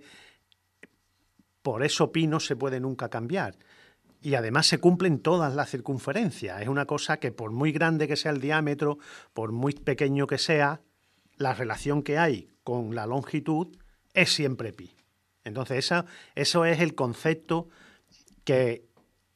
por eso pi no se puede nunca cambiar. Y además se cumplen todas las circunferencias. Es una cosa que por muy grande que sea el diámetro, por muy pequeño que sea, la relación que hay con la longitud es siempre pi. Entonces esa, eso es el concepto que,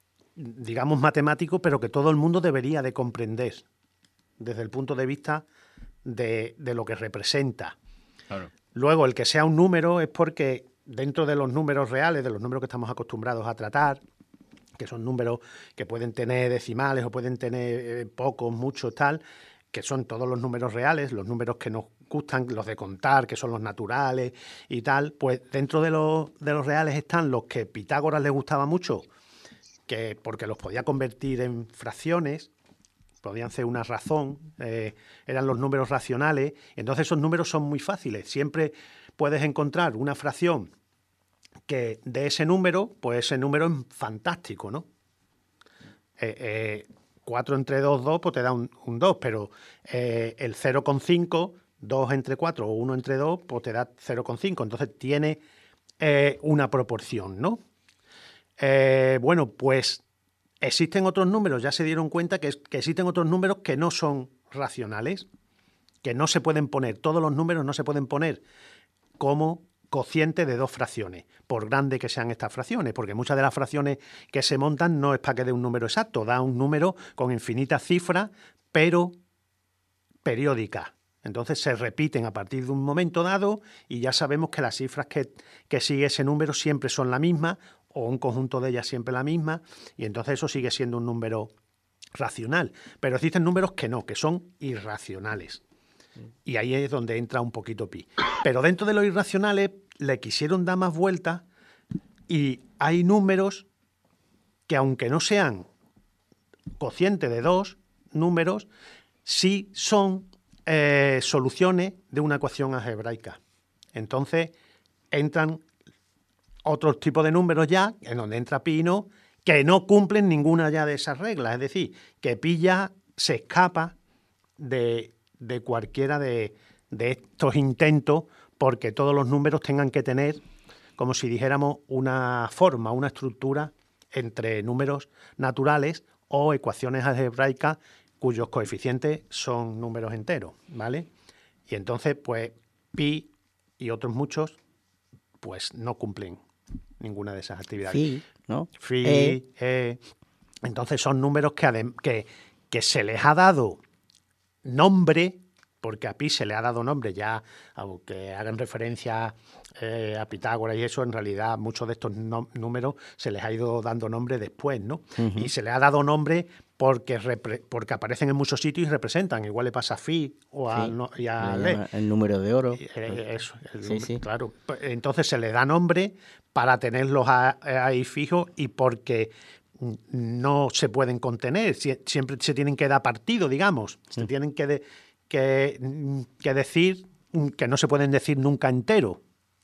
digamos, matemático, pero que todo el mundo debería de comprender desde el punto de vista de, de lo que representa. Claro. Luego, el que sea un número es porque dentro de los números reales, de los números que estamos acostumbrados a tratar, que son números que pueden tener decimales o pueden tener eh, pocos, muchos, tal, que son todos los números reales, los números que nos gustan, los de contar, que son los naturales y tal, pues dentro de los, de los reales están los que Pitágoras le gustaba mucho, que porque los podía convertir en fracciones, podían ser una razón, eh, eran los números racionales. Entonces esos números son muy fáciles. Siempre puedes encontrar una fracción que de ese número, pues ese número es fantástico, ¿no? Eh, eh, cuatro entre dos, dos, pues te da un, un dos, pero eh, el cero coma cinco, dos entre cuatro o uno entre dos, pues te da cero coma cinco. Entonces tiene eh, una proporción, ¿no? Eh, bueno, pues existen otros números, ya se dieron cuenta que, que existen otros números que no son racionales, que no se pueden poner, todos los números no se pueden poner como cociente de dos fracciones, por grande que sean estas fracciones, porque muchas de las fracciones que se montan no es para que dé un número exacto, da un número con infinitas cifras, pero periódicas. Entonces se repiten a partir de un momento dado y ya sabemos que las cifras que, que sigue ese número siempre son la misma, o un conjunto de ellas siempre la misma, y entonces eso sigue siendo un número racional. Pero existen números que no, que son irracionales. Y ahí es donde entra un poquito pi. Pero dentro de los irracionales le quisieron dar más vueltas y hay números que, aunque no sean cociente de dos números, sí son eh, soluciones de una ecuación algebraica. Entonces entran otros tipos de números ya, en donde entra pi y no, que no cumplen ninguna ya de esas reglas. Es decir, que pi ya se escapa de... de cualquiera de, de estos intentos, porque todos los números tengan que tener, como si dijéramos, una forma, una estructura entre números naturales o ecuaciones algebraicas cuyos coeficientes son números enteros, ¿vale? Y entonces, pues, pi y otros muchos, pues, no cumplen ninguna de esas actividades. Phi, ¿no? Phi, E. E. Entonces son números que, adem- que, que se les ha dado nombre, porque a pi se le ha dado nombre ya, aunque hagan referencia eh, a Pitágoras y eso, en realidad muchos de estos no, números se les ha ido dando nombre después, ¿no? Uh-huh. Y se le ha dado nombre porque, repre, porque aparecen en muchos sitios y representan. Igual le pasa a Phi o a, sí, no, y a Le. El número de oro. Eh, eso, el sí, número, sí. Claro. Entonces se les da nombre para tenerlos ahí fijos y porque no se pueden contener, siempre se tienen que dar partido, digamos, se tienen que, de, que, que decir que no se pueden decir nunca entero.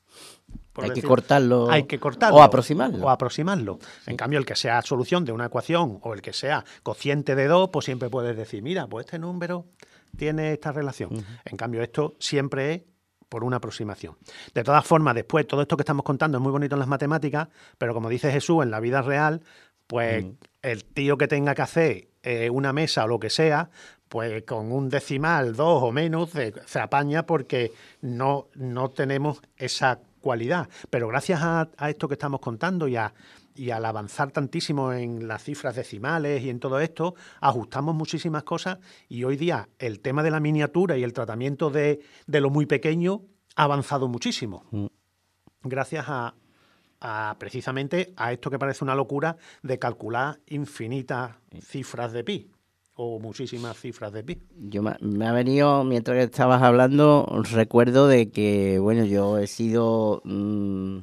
Hay decir, que cortarlo. Hay que cortarlo. O aproximarlo. O aproximarlo. Sí. En cambio, el que sea solución de una ecuación o el que sea cociente de dos, pues siempre puedes decir, mira, pues este número tiene esta relación. Uh-huh. En cambio, esto siempre es por una aproximación. De todas formas, después, todo esto que estamos contando es muy bonito en las matemáticas, pero como dice Jesús, en la vida real, pues mm. el tío que tenga que hacer eh, una mesa o lo que sea, pues con un decimal, dos o menos, se, se apaña porque no, no tenemos esa cualidad. Pero gracias a, a esto que estamos contando y, a, y al avanzar tantísimo en las cifras decimales y en todo esto, ajustamos muchísimas cosas y hoy día el tema de la miniatura y el tratamiento de, de lo muy pequeño ha avanzado muchísimo. Mm. Gracias a... A, precisamente a esto que parece una locura de calcular infinitas cifras de pi o muchísimas cifras de pi. Yo me, me ha venido, mientras que estabas hablando, recuerdo de que, bueno, yo he sido mmm,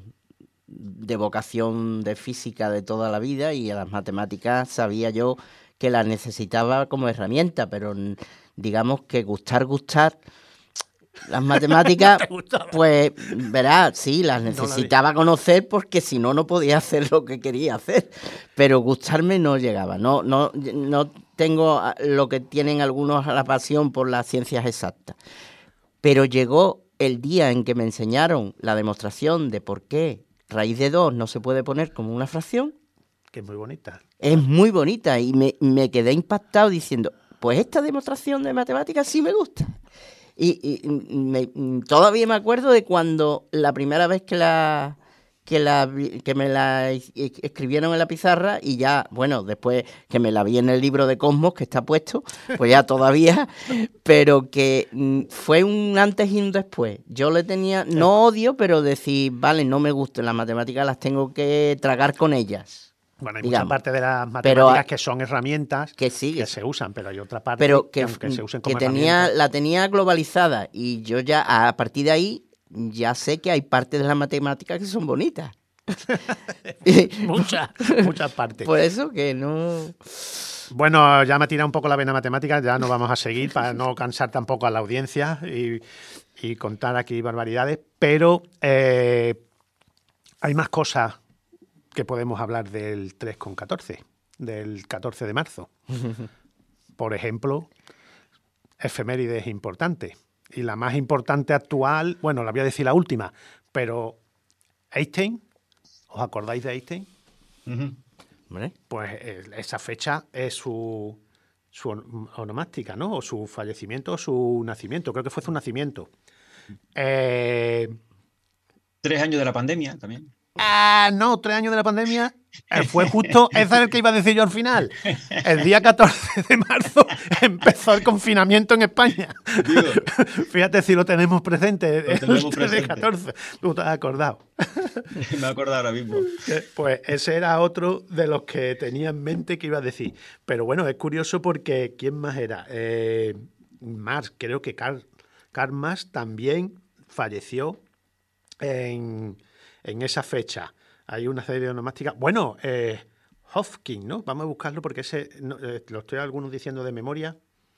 de vocación de física de toda la vida y a las matemáticas sabía yo que las necesitaba como herramienta, pero digamos que gustar, gustar... Las matemáticas, pues, verás, sí, las necesitaba conocer porque si no, no podía hacer lo que quería hacer. Pero gustarme no llegaba. No, no, no tengo lo que tienen algunos a la pasión por las ciencias exactas. Pero llegó el día en que me enseñaron la demostración de por qué raíz de dos no se puede poner como una fracción. Que es muy bonita. Es muy bonita y me, me quedé impactado diciendo, pues esta demostración de matemáticas sí me gusta. Y, y me, todavía me acuerdo de cuando la primera vez que la, que, la, que me la escribieron en la pizarra y ya, bueno, después que me la vi en el libro de Cosmos, que está puesto, pues ya todavía, pero que mm, fue un antes y un después. Yo le tenía, no odio, pero decir, vale, no me gustan las matemáticas, las tengo que tragar con ellas. Bueno, hay digamos. mucha parte de las matemáticas pero, que son herramientas que, sí, que se usan, pero hay otra parte pero que, que aunque se usen como que tenía, herramientas... la tenía globalizada y yo ya, a partir de ahí, ya sé que hay partes de las matemáticas que son bonitas. muchas, muchas partes. Por eso que no... Bueno, ya me ha tirado un poco la vena matemática, ya no vamos a seguir para no cansar tampoco a la audiencia y, y contar aquí barbaridades, pero eh, hay más cosas que podemos hablar del tres con catorce, del catorce de marzo. Por ejemplo, efemérides importantes. Y la más importante actual, bueno, la voy a decir la última, pero Einstein, ¿os acordáis de Einstein? Uh-huh. ¿Vale? Pues eh, esa fecha es su, su onomástica, ¿no? O su fallecimiento o su nacimiento. Creo que fue su nacimiento. Eh, Tres años de la pandemia también. Ah, no, tres años de la pandemia. Eh, fue justo, ese es el que iba a decir yo al final. El día catorce de marzo empezó el confinamiento en España. Digo, fíjate si lo tenemos presente. Lo tenemos presente. De catorce. Tú te has acordado. Me he acordado ahora mismo. Pues ese era otro de los que tenía en mente que iba a decir. Pero bueno, es curioso porque ¿quién más era? Eh, Marx, creo que Karl, Karl Marx también falleció en... en esa fecha. Hay una serie de onomásticas. Bueno, eh, Hopkins, ¿no? Vamos a buscarlo porque ese no, eh, lo estoy algunos diciendo de memoria.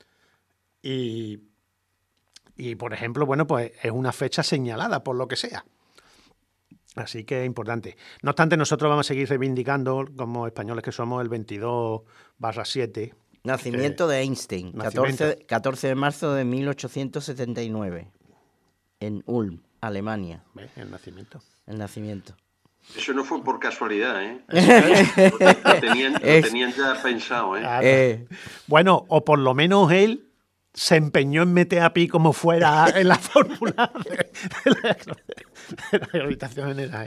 Y, y, por ejemplo, bueno, pues es una fecha señalada por lo que sea. Así que es importante. No obstante, nosotros vamos a seguir reivindicando, como españoles que somos, el veintidós barra siete. Nacimiento eh, de Einstein, catorce, catorce de marzo de mil ochocientos setenta y nueve, en Ulm, Alemania. ¿Ves? El nacimiento. El nacimiento. Eso no fue por casualidad, ¿eh? Lo, lo, tenían, lo tenían ya pensado, ¿eh? Claro. eh. Bueno, o por lo menos él se empeñó en meter a pi como fuera en la fórmula de, de, la, de la gravitación general.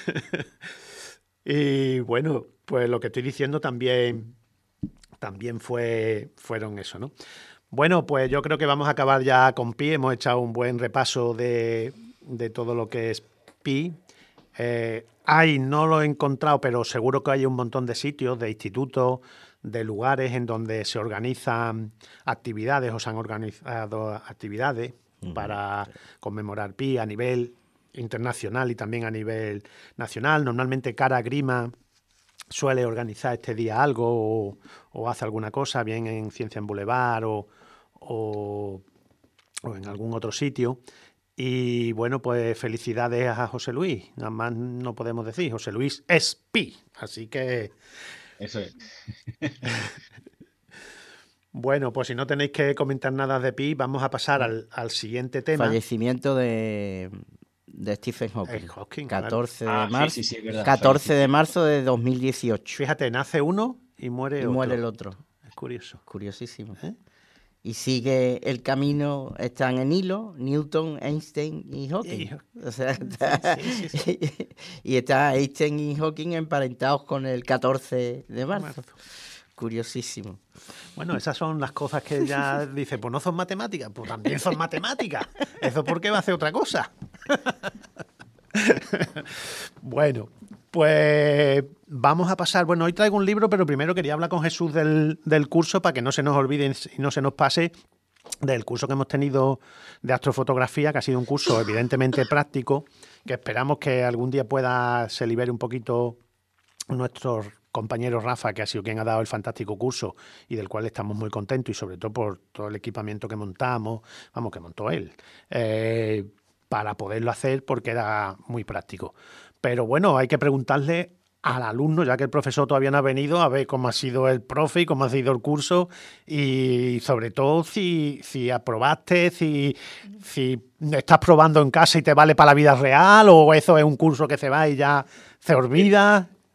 Y bueno, pues lo que estoy diciendo también, también fue, fueron eso, ¿no? Bueno, pues yo creo que vamos a acabar ya con pi. Hemos echado un buen repaso de, de todo lo que es pi. Eh, hay, no lo he encontrado, pero seguro que hay un montón de sitios, de institutos, de lugares en donde se organizan actividades o se han organizado actividades uh-huh. para conmemorar pi a nivel internacional y también a nivel nacional. Normalmente Cara Grima suele organizar este día algo o, o hace alguna cosa, bien en Ciencia en Boulevard o, o, o en algún otro sitio. Y bueno, pues felicidades a José Luis. Nada más no podemos decir. José Luis es pi. Así que... Eso es. Bueno, pues si no tenéis que comentar nada de pi, vamos a pasar al, al siguiente tema. Fallecimiento de, de Stephen Hawking. Hawking catorce claro. de marzo, ah, sí, sí, sí, verdad, catorce de marzo de dos mil dieciocho. Fíjate, nace uno y muere y otro. muere el otro. Es curioso. Curiosísimo. ¿Eh? Y sigue el camino, están en hilo, Newton, Einstein y Hawking. Y, o sea, está, sí, sí, sí, sí. Y está Einstein y Hawking emparentados con el catorce de marzo. marzo. Curiosísimo. Bueno, esas son las cosas que ya dice, pues no son matemáticas, pues también son matemáticas. ¿Eso por qué va a hacer otra cosa? Bueno, pues vamos a pasar. Bueno, hoy traigo un libro, pero primero quería hablar con Jesús del, del curso para que no se nos olvide y no se nos pase del curso que hemos tenido de astrofotografía, que ha sido un curso evidentemente práctico, que esperamos que algún día pueda se libere un poquito nuestro compañero Rafa, que ha sido quien ha dado el fantástico curso y del cual estamos muy contentos y sobre todo por todo el equipamiento que montamos, vamos, que montó él, eh, para poderlo hacer porque era muy práctico. Pero bueno, hay que preguntarle al alumno, ya que el profesor todavía no ha venido, a ver cómo ha sido el profe y cómo ha sido el curso y sobre todo si, si aprobaste, si, si estás probando en casa y te vale para la vida real o eso es un curso que se va y ya se olvida.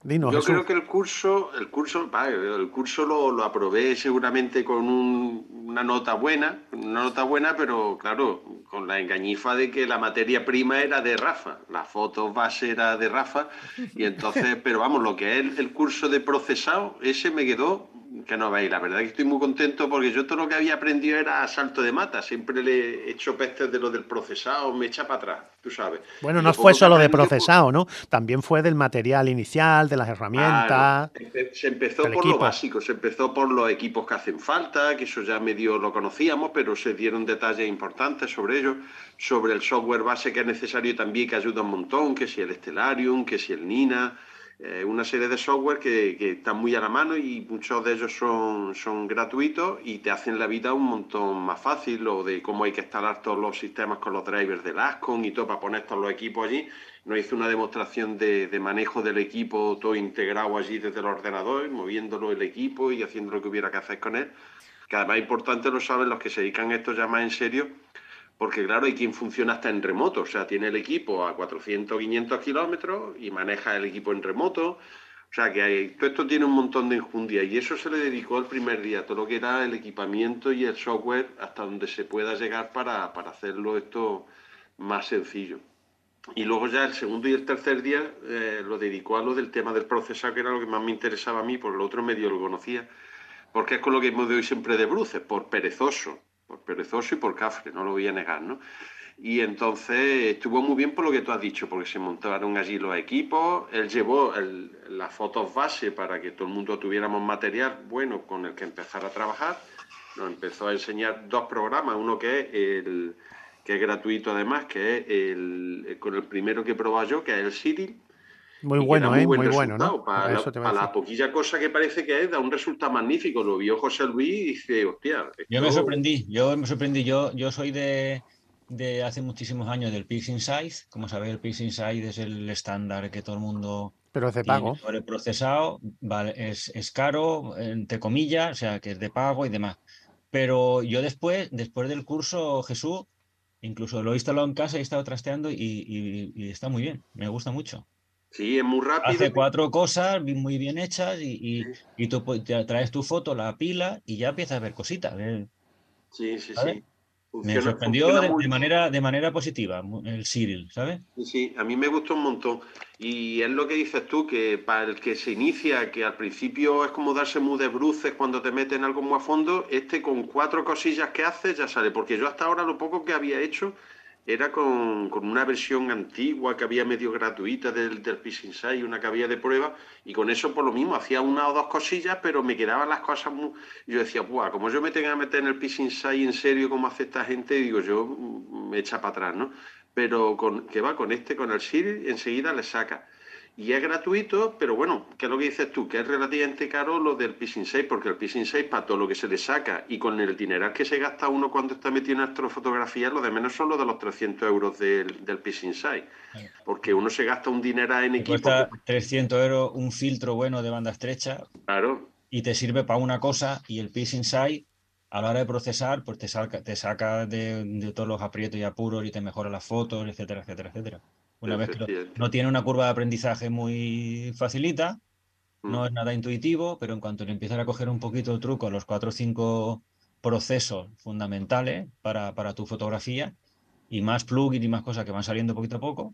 Dinos, Yo Jesús. creo que el curso, el curso, el curso lo, lo aprobé seguramente con un, una nota buena, una nota buena, pero claro, con la engañifa de que la materia prima era de Rafa, la foto base era de Rafa, y entonces, pero vamos, lo que es el, el curso de procesado, ese me quedó, que no veis, la verdad que estoy muy contento porque yo todo lo que había aprendido era a salto de mata, siempre le he hecho pestes de lo del procesado, me echa para atrás, tú sabes. Bueno, Y no lo fue poco que solo de aprendí, pues, procesado, ¿no? También fue del material inicial, de las claro, herramientas, empe- se empezó del por lo equipo. básico, se empezó por los equipos que hacen falta, que eso ya medio lo conocíamos, pero se dieron detalles importantes sobre ello, sobre el software base que es necesario también, que ayuda un montón, que si el Stellarium, que si el Nina, eh, una serie de software que, que están muy a la mano y muchos de ellos son, son gratuitos y te hacen la vida un montón más fácil, lo de cómo hay que instalar todos los sistemas con los drivers del Ascon y todo para poner todos los equipos allí. Nos hizo una demostración de, de manejo del equipo todo integrado allí desde el ordenador, moviéndolo el equipo y haciendo lo que hubiera que hacer con él. Que además es importante, lo saben los que se dedican a esto ya más en serio, porque claro, hay quien funciona hasta en remoto, o sea, tiene el equipo a cuatrocientos, quinientos kilómetros y maneja el equipo en remoto. O sea, que hay, todo esto tiene un montón de enjundia y eso se le dedicó el primer día, todo lo que era el equipamiento y el software hasta donde se pueda llegar para, para hacerlo esto más sencillo. Y luego ya el segundo y el tercer día eh, lo dedicó a lo del tema del procesado, que era lo que más me interesaba a mí, por lo otro medio lo conocía, porque es con lo que me doy siempre de bruces, por perezoso, por perezoso y por cafre, no lo voy a negar, ¿no? Y entonces estuvo muy bien por lo que tú has dicho, porque se montaron allí los equipos, él llevó el, las fotos base para que todo el mundo tuviéramos material bueno con el que empezar a trabajar, nos empezó a enseñar dos programas, uno que es el que es gratuito además, que es el, con el primero que he probado yo, que es el Cyril, Muy y que da bueno, muy ¿eh? buen Muy bueno, ¿no? resultado. Para Eso la, te voy a para decir. la poquilla cosa que parece que es, da un resultado magnífico. Lo vio José Luis y dice, hostia, Yo me esto... sorprendí, yo me sorprendí, yo, yo soy de, de hace muchísimos años del PixInsight. Como sabéis, el PixInsight es el estándar que todo el mundo Pero es de tiene pago. sobre el procesado, vale, es, es caro, entre comillas, o sea, que es de pago y demás. Pero yo después, después del curso, Jesús, incluso lo he instalado en casa y he estado trasteando y, y- y está muy bien, me gusta mucho. Sí, es muy rápido. Hace cuatro cosas bi- muy bien hechas y, y, Sí, y tú pu- te traes tu foto, la pila y ya empiezas a ver cositas, ¿eh? sí, sí, ¿Sabes? sí. Me Funciona, sorprendió funciona de, muy de bien. manera, de manera positiva mu- el Cyril, ¿sabes? Sí, sí, a mí me gustó un montón. Y es lo que dices tú, que para el que se inicia, que al principio es como darse muy de bruces cuando te meten algo muy a fondo, este con cuatro cosillas que haces ya sale. Porque yo hasta ahora lo poco que había hecho era con, con una versión antigua que había medio gratuita del, del PixInsight, una que había de prueba, y con eso por lo mismo hacía una o dos cosillas, pero me quedaban las cosas muy... Yo decía, buah, como yo me tenga que meter en el PixInsight en serio como hace esta gente, digo yo, mm, me echa para atrás, ¿no? Pero con, que va con este, con el Siri, enseguida le saca. Y es gratuito, pero bueno, ¿qué es lo que dices tú? Que es relativamente caro lo del PixInsight, porque el PixInsight para todo lo que se le saca y con el dineral que se gasta uno cuando está metido en astrofotografía, lo de menos son los de los trescientos euros del, del PixInsight. Porque uno se gasta un dineral en Te equipo que, cuesta trescientos euros un filtro bueno de banda estrecha claro, y te sirve para una cosa y el PixInsight a la hora de procesar pues te saca, te saca de, de todos los aprietos y apuros y te mejora las fotos, etcétera, etcétera, etcétera. Una vez que lo- efectivamente. no tiene una curva de aprendizaje muy facilita, Mm, no es nada intuitivo, pero en cuanto le empiezas a coger un poquito el truco, los cuatro o cinco procesos fundamentales para, para tu fotografía y más plugins y más cosas que van saliendo poquito a poco,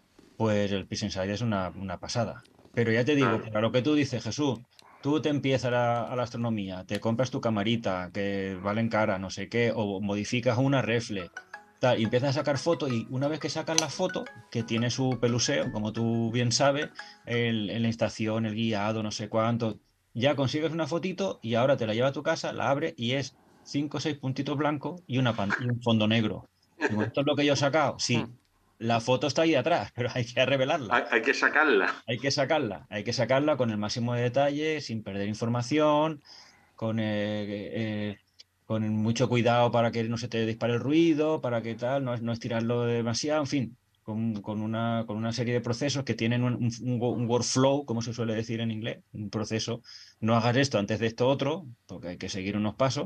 pues el PixInsight es una, una pasada. Pero ya te digo, claro. para lo que tú dices, Jesús, tú te empiezas a, a la astronomía, te compras tu camarita que valen cara, no sé qué, o modificas una reflex, tal, y empiezas a sacar fotos y una vez que sacas la foto, que tiene su peluseo, como tú bien sabes, el, en la instalación, el guiado, no sé cuánto, ya consigues una fotito y ahora te la llevas a tu casa, la abres y es cinco o seis puntitos blancos y, una pan- y un fondo negro. Digo, ¿esto es lo que yo he sacado? Sí, la foto está ahí atrás, pero hay que revelarla. Hay, hay que sacarla. Hay que sacarla. Hay que sacarla con el máximo de detalle, sin perder información, con, eh, eh, con mucho cuidado para que no se te dispare el ruido, para que tal, no, no estirarlo demasiado, en fin, con, con una, con una serie de procesos que tienen un, un, un workflow, como se suele decir en inglés, un proceso. No hagas esto antes de esto otro, porque hay que seguir unos pasos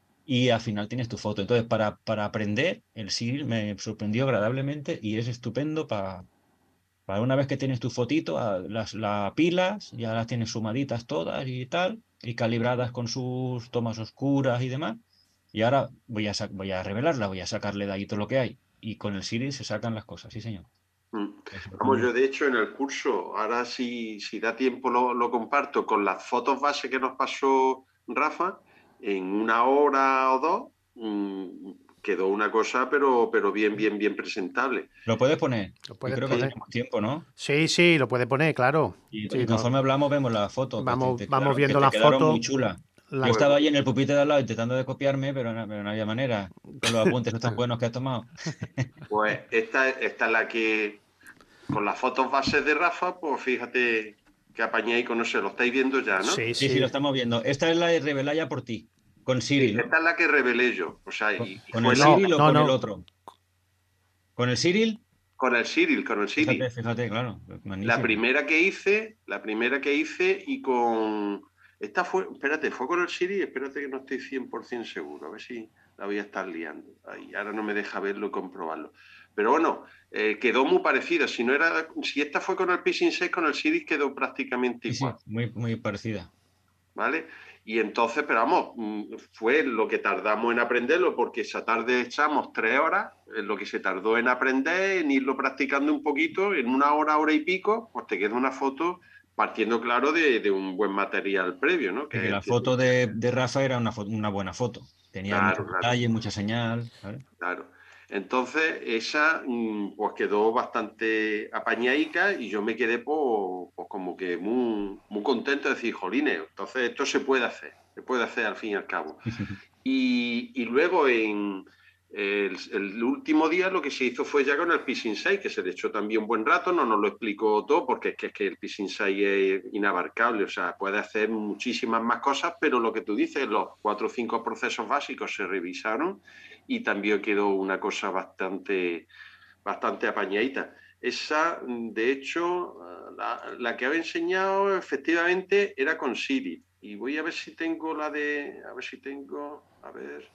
y al final tienes tu foto. Entonces, para, para aprender, el Siri me sorprendió agradablemente y es estupendo para Para una vez que tienes tu fotito, a- las, las pilas, ya las tienes sumaditas todas y tal, y calibradas con sus tomas oscuras y demás. Y ahora voy a, sa- voy a revelarla, voy a sacarle de ahí todo lo que hay. Y con el Siri se sacan las cosas, sí, señor. Mm. Eso Vamos, también. yo de hecho en el curso, ahora si, si da tiempo lo, lo comparto con las fotos base que nos pasó Rafa, en una hora o dos mm, quedó una cosa, pero, pero bien, bien, bien presentable. ¿Lo puedes poner? Lo Yo puedes creo que poner. tenemos tiempo, ¿no? Sí, sí, lo puede poner, claro. Y, Sí, y no, conforme hablamos vemos las fotos, que te, vamos, te vamos quedaron, que viendo te las quedaron muy fotos. chulas. La- Yo estaba ahí en el pupitre de al lado intentando de copiarme, pero no, pero no había manera. Con los apuntes tan buenos que has tomado. Pues esta, esta es la que, con las fotos bases de Rafa, pues fíjate que apañáis con, no sé, lo estáis viendo ya, ¿no? Sí, Sí, sí, sí. lo estamos viendo. Esta es la de Revelaya por ti, con Sí, Cyril, ¿no? esta es la que revelé yo. O sea, ¿Con, y, y con fue el la, No, Cyril o no, con el no. otro? ¿Con el Cyril? con el Cyril, con el Cyril. Fíjate, fíjate, claro. La Magnífico. primera que hice, la primera que hice y con... Esta fue, espérate, fue con el Siri, espérate que no estoy cien por ciento seguro, a ver si la voy a estar liando. Ay, ahora no me deja verlo y comprobarlo. Pero bueno, eh, quedó muy parecida. Si no era, si esta fue con el Pixing seis, con el Siri quedó prácticamente Sí, igual, sí, muy, muy parecida. ¿vale? Y entonces, pero vamos, fue lo que tardamos en aprenderlo, porque esa tarde echamos tres horas, en lo que se tardó en aprender, en irlo practicando un poquito, en una hora, hora y pico, pues te queda una foto partiendo, claro, de, de un buen material previo, ¿no? Que Que la es, foto de, de Rafa era una, foto, una buena foto. Tenía claro, muchos claro, detalles, mucha señal. ¿Vale? claro. Entonces, esa pues quedó bastante apañadica y yo me quedé pues, pues como que muy, muy contento de decir, jolines, entonces esto se puede hacer, se puede hacer al fin y al cabo. Y, y luego en el, el, último día lo que se hizo fue ya con el Pixing seis, que se le echó también un buen rato, no nos lo explicó todo, porque es que, es que el Pixing seis es inabarcable, o sea, puede hacer muchísimas más cosas, pero lo que tú dices, los cuatro o cinco procesos básicos se revisaron y también quedó una cosa bastante, bastante apañadita. Esa, de hecho, la, la que había enseñado efectivamente era con Siri. Y voy a ver si tengo la de... A ver si tengo... A ver...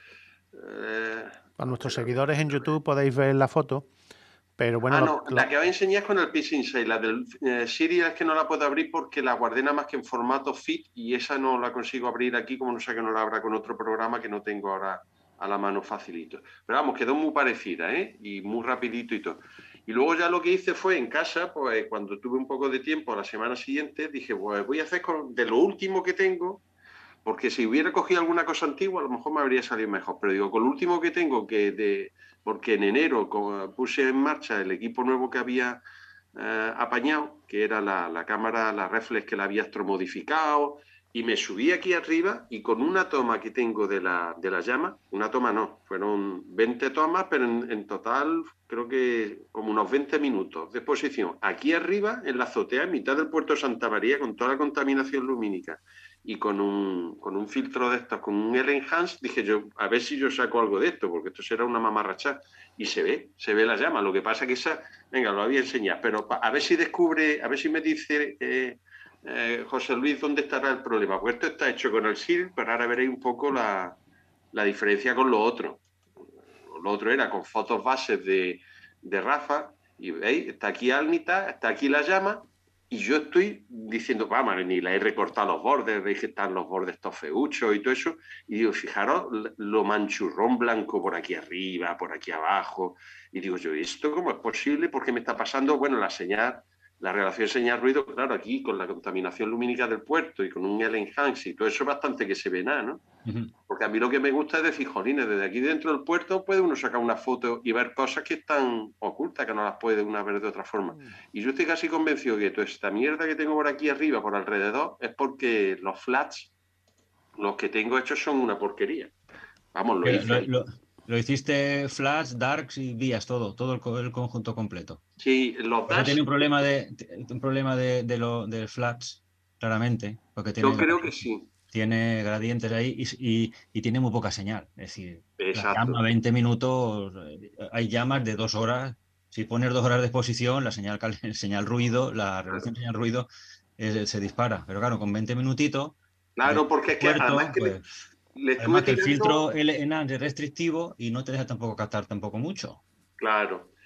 Eh, Para nuestros seguidores en YouTube podéis ver la foto. Pero bueno, ah, lo, no, lo... la que voy a enseñar es con el Pixing seis. La del eh, Siri es que no la puedo abrir porque la guardé nada más que en formato F I T y esa no la consigo abrir aquí, como no sé que no la abra con otro programa que no tengo ahora a la mano facilito. Pero vamos, quedó muy parecida, ¿eh? Y muy rapidito y todo. Y luego ya lo que hice fue en casa, pues cuando tuve un poco de tiempo la semana siguiente, dije, pues voy a hacer con, de lo último que tengo, porque si hubiera cogido alguna cosa antigua, a lo mejor me habría salido mejor. Pero digo, con lo último que tengo, que de, porque en enero puse en marcha el equipo nuevo que había eh, apañado, que era la, la cámara, la reflex que la había astromodificado, y me subí aquí arriba y con una toma que tengo de la, de la llama, una toma no, fueron veinte tomas, pero en, en total creo que como unos veinte minutos de exposición. Aquí arriba, en la azotea, en mitad del puerto de Santa María, con toda la contaminación lumínica, y con un, con un filtro de estos, con un L-Enhance, dije yo, a ver si yo saco algo de esto, porque esto será una mamarracha. Y se ve, se ve la llama. Lo que pasa que esa, venga, lo había enseñado, pero a ver si descubre, a ver si me dice eh, eh, José Luis dónde estará el problema. Pues esto está hecho con el S I R, pero ahora veréis un poco la, la diferencia con lo otro. Lo otro era con fotos bases de, de Rafa, y veis, está aquí Alnita, está aquí la llama, y yo estoy diciendo, vamos, ni la he recortado los bordes, veis que están los bordes estos feuchos y todo eso, y digo, fijaros lo manchurrón blanco por aquí arriba, por aquí abajo, y digo yo, ¿esto cómo es posible? ¿Por qué me está pasando? Bueno, la señal, la relación señal-ruido, claro, aquí con la contaminación lumínica del puerto y con un L-Enhance y todo eso bastante que se ve nada, ¿no? Uh-huh. Porque a mí lo que me gusta es decir, jolines, desde aquí dentro del puerto puede uno sacar una foto y ver cosas que están ocultas, que no las puede una ver de otra forma. Y yo estoy casi convencido que toda esta mierda que tengo por aquí arriba, por alrededor, es porque los flats, los que tengo hechos son una porquería. Vamos, lo hice. Lo, lo, lo hiciste flats, darks y vías, todo, todo el, el conjunto completo. Sí, los darks. Tiene un problema de, un problema de, de, lo, de flats, claramente. Porque tiene yo creo que sí. Tiene gradientes ahí y, y, y tiene muy poca señal. Es decir, exacto. La llama veinte minutos, hay llamas de dos horas. Si pones dos horas de exposición, la señal, el señal ruido, la relación señal ruido eh, se dispara. Pero claro, con veinte minutitos. Claro, porque es que puerto, además que, pues, le, le además que tirando... el filtro L-Enhance es restrictivo y no te deja tampoco captar tampoco mucho. Claro.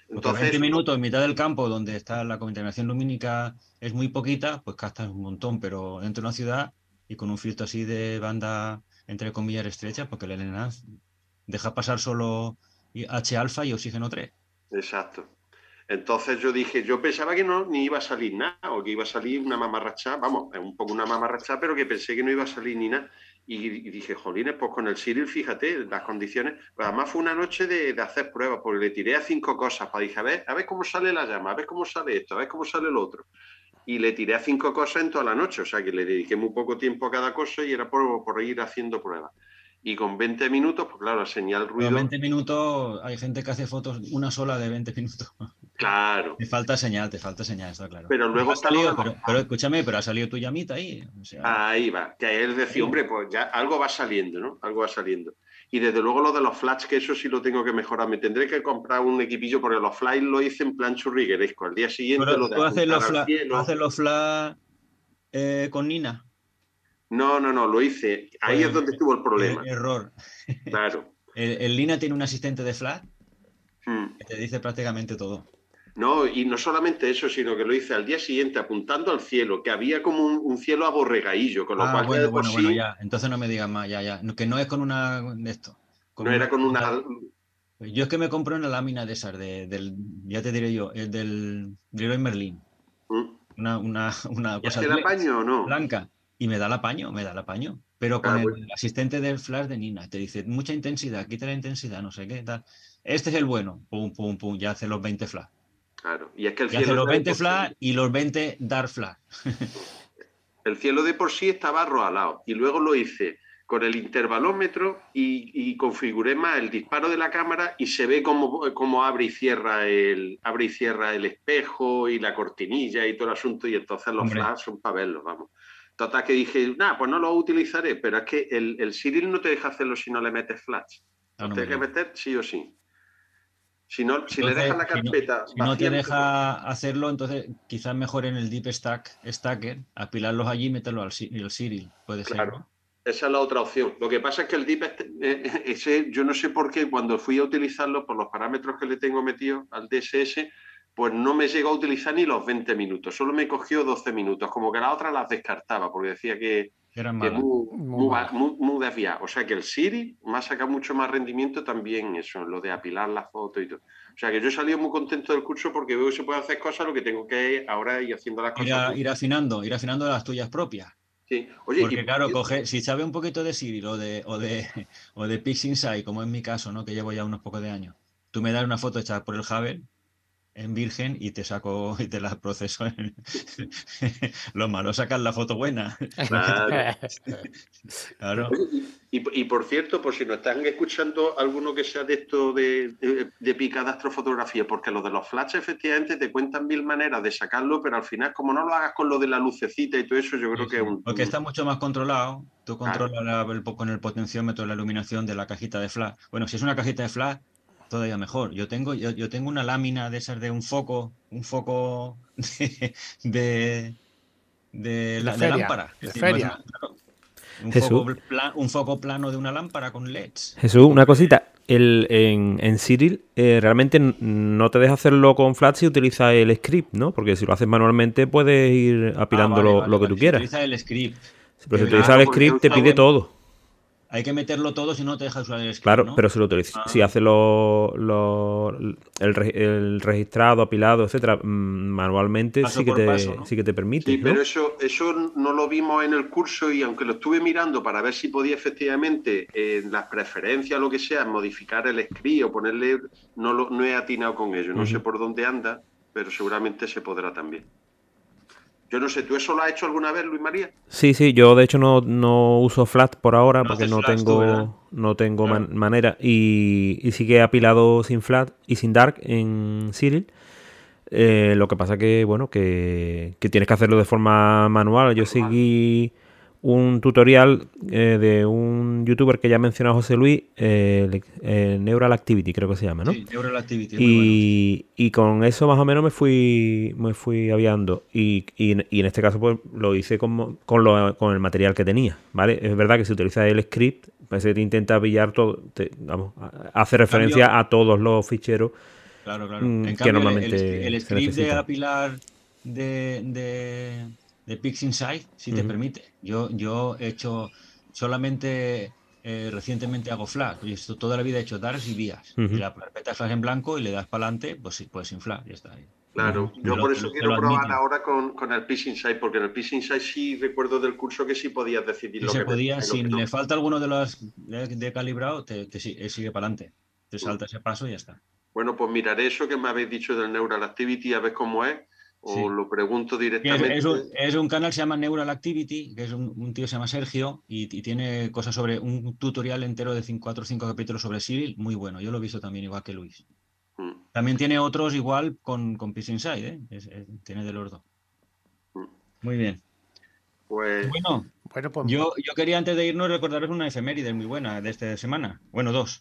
Entonces, veinte minutos en mitad del campo, donde está la contaminación lumínica es muy poquita, pues captas un montón, pero dentro de una ciudad y con un filtro así de banda, entre comillas, estrecha, porque el L N A deja pasar solo H alfa y oxígeno tres. Exacto. Entonces yo dije, yo pensaba que no ni iba a salir nada, o que iba a salir una mamarracha, vamos, un poco una mamarracha, pero que pensé que no iba a salir ni nada. Y, y dije, jolines, pues con el Cyril, fíjate, las condiciones. Pues además fue una noche de, de hacer pruebas, porque le tiré a cinco cosas, para dije, a ver, a ver cómo sale la llama, a ver cómo sale esto, a ver cómo sale lo otro. Y le tiré a cinco cosas en toda la noche, o sea que le dediqué muy poco tiempo a cada cosa y era por, por ir haciendo pruebas. Y con veinte minutos, pues claro, la señal ruido... Con veinte minutos hay gente que hace fotos una sola de veinte minutos. Claro. Te falta señal, te falta señal, está claro. Pero luego está salido, lo... pero, pero escúchame, pero ha salido tu llamita ahí. O sea... Ahí va, que él decía, hombre, pues ya algo va saliendo, ¿no? Algo va saliendo. Y desde luego lo de los flash, que eso sí lo tengo que mejorar. Me tendré que comprar un equipillo porque los flash lo hice en plan churrigueresco. Al día siguiente pero lo de ¿Tú haces los flash, cielo... ¿tú haces los flash eh, con Nina? No, no, no, lo hice. Ahí pues, es donde estuvo el problema. El error. Claro. ¿El, el Nina tiene un asistente de flash? Hmm. Que te dice prácticamente todo. No, y no solamente eso, sino que lo hice al día siguiente apuntando al cielo, que había como un, un cielo aborregadillo, con lo ah, cual bueno, ya bueno, sí, bueno, ya. Entonces no me digas más, ya, ya. Que no es con una de esto. Con no una, era con una... Yo es que me compré una lámina de esas, de, del, ya te diré yo, el del Leroy Merlin. ¿Mm? Una, una, una cosa ¿Te da paño o no? Blanca. Y me da el apaño, me da el apaño. Pero con ah, el bueno. asistente del flash de Nina, te dice, mucha intensidad, quita la intensidad, no sé qué, tal. Este es el bueno, pum, pum, pum, ya hace los veinte flash. Claro, y es que el cielo... hace los veinte flash y los veinte dark flash. El cielo de por sí estaba roalado y luego lo hice con el intervalómetro y, y configuré más el disparo de la cámara y se ve cómo, cómo abre y cierra el abre y cierra el espejo y la cortinilla y todo el asunto, y entonces los Hombre. flash son para verlos, vamos. Total que dije, nada, pues no lo utilizaré, pero es que el, el Cyril no te deja hacerlo si no le metes flash. Ah, no no tienes que meter sí o sí. Si no, si entonces, le dejas la carpeta... Si no, si no te deja hacerlo, entonces quizás mejor en el Deep Stack Stacker, apilarlos allí y meterlo al el Cyril. Puede claro. ser, ¿no? Esa es la otra opción. Lo que pasa es que el Deep, eh, ese, yo no sé por qué, cuando fui a utilizarlo, por los parámetros que le tengo metido al D S S, pues no me llegó a utilizar ni los veinte minutos, solo me cogió doce minutos, como que la otra las descartaba, porque decía que, Eran que muy, muy, muy, muy, muy desviado. O sea que el Siri me ha sacado mucho más rendimiento también eso, lo de apilar las fotos y todo. O sea que yo he salido muy contento del curso porque veo que se puede hacer cosas, lo que tengo que ahora ir haciendo las ir cosas. A, ir afinando, ir afinando las tuyas propias. Sí. Oye, porque y, claro, y... coge, si sabe un poquito de Siri o de, o de, o de PixInsight, como es mi caso, ¿no? Que llevo ya unos pocos de años, tú me das una foto hecha por el Hubble en virgen y te saco y te la proceso en... Lo malo es sacar la foto buena. Claro. Claro. Y, y por cierto, por si nos están escuchando alguno que sea de esto de, de, de picada astrofotografía, porque lo de los flash efectivamente te cuentan mil maneras de sacarlo, pero al final como no lo hagas con lo de la lucecita y todo eso, yo creo sí, que es un... Porque está mucho más controlado. Tú controlas claro. el, con el potenciómetro la iluminación de la cajita de flash. Bueno, si es una cajita de flash, todavía mejor. Yo tengo, yo, yo tengo una lámina de esas de un foco, un foco de, de, de, la, de lámpara. De feria. Claro, un, foco plan, un foco plano de una lámpara con L E Ds. Jesús, una cosita. El, en, en Cyril eh, realmente no te deja hacerlo con flash si utilizas el script, ¿no? Porque si lo haces manualmente puedes ir apilando ah, vale, lo, vale, lo que vale. tú quieras. Si utilizas el script. Pero si utilizas el script te pide todo. Hay que meterlo todo si no te deja usar el script, claro, ¿no? pero si lo utilizas, ah. si haces lo, lo, el, el registrado, apilado, etcétera, manualmente paso sí que te paso, ¿no? sí que te permite. Sí, ¿no? pero eso, eso no lo vimos en el curso y aunque lo estuve mirando para ver si podía efectivamente en eh, las preferencias o lo que sea modificar el script o ponerle, no lo, no he atinado con ello. No uh-huh. sé por dónde anda, pero seguramente se podrá también. Yo no sé, ¿tú eso lo has hecho alguna vez, Luis María? Sí, sí, yo de hecho no, no uso Flash por ahora no porque no tengo, tú, no tengo claro. man, manera y, y sí que he apilado sin Flash y sin Dark en Cyril. Eh, lo que pasa que, bueno, que, que tienes que hacerlo de forma manual. Yo seguí un tutorial eh, de un youtuber que ya ha mencionado José Luis, eh, eh, Neural Activity creo que se llama, ¿no? Sí, Neural Activity. Y, muy bueno. y con eso más o menos me fui me fui aviando y, y, y en este caso pues lo hice con, con, lo, con el material que tenía, ¿vale? Es verdad que si utilizas el script, pues te intenta pillar todo, te, vamos, hace referencia Cambio. a todos los ficheros Claro, claro. mm, En que cambio, el, normalmente el, el se script de necesita. apilar de, de, de PixInsight sí te Ujú. permite. Yo, yo he hecho solamente eh, recientemente hago Flash. Yo esto toda la vida he hecho dars y días. Y Ujú. la carpeta Flash en blanco y le das para adelante, pues sí, puedes inflar, ya está. Claro, Te yo lo, por te eso lo- te lo quiero probar admite. ahora con, con el Piece Insight, porque en el Piece Insight sí recuerdo del curso que sí podías decidir Si lo se que podía, metía y lo si que no. le falta alguno de los de, de calibrado, te, te si- eh, sigue para adelante. Te Mm. salta ese paso y ya está. Bueno, pues miraré eso que me habéis dicho del Neural Activity, a ver cómo es, o Sí. lo pregunto Que Es, directamente. es un, es un canal que se llama Neural Activity, que es un, un tío que se llama Sergio y, y tiene cosas sobre un tutorial entero de cinco, cuatro o cinco capítulos sobre Cyril, muy bueno. Yo lo he visto también igual que Luis. Mm, También tiene otros igual con, con Peace Inside, ¿eh? Es- es- tiene de los dos. mm. Muy bien. Pues Bueno, Bueno, pues yo, yo quería antes de irnos recordaros una efeméride muy buena de esta semana. Bueno, dos,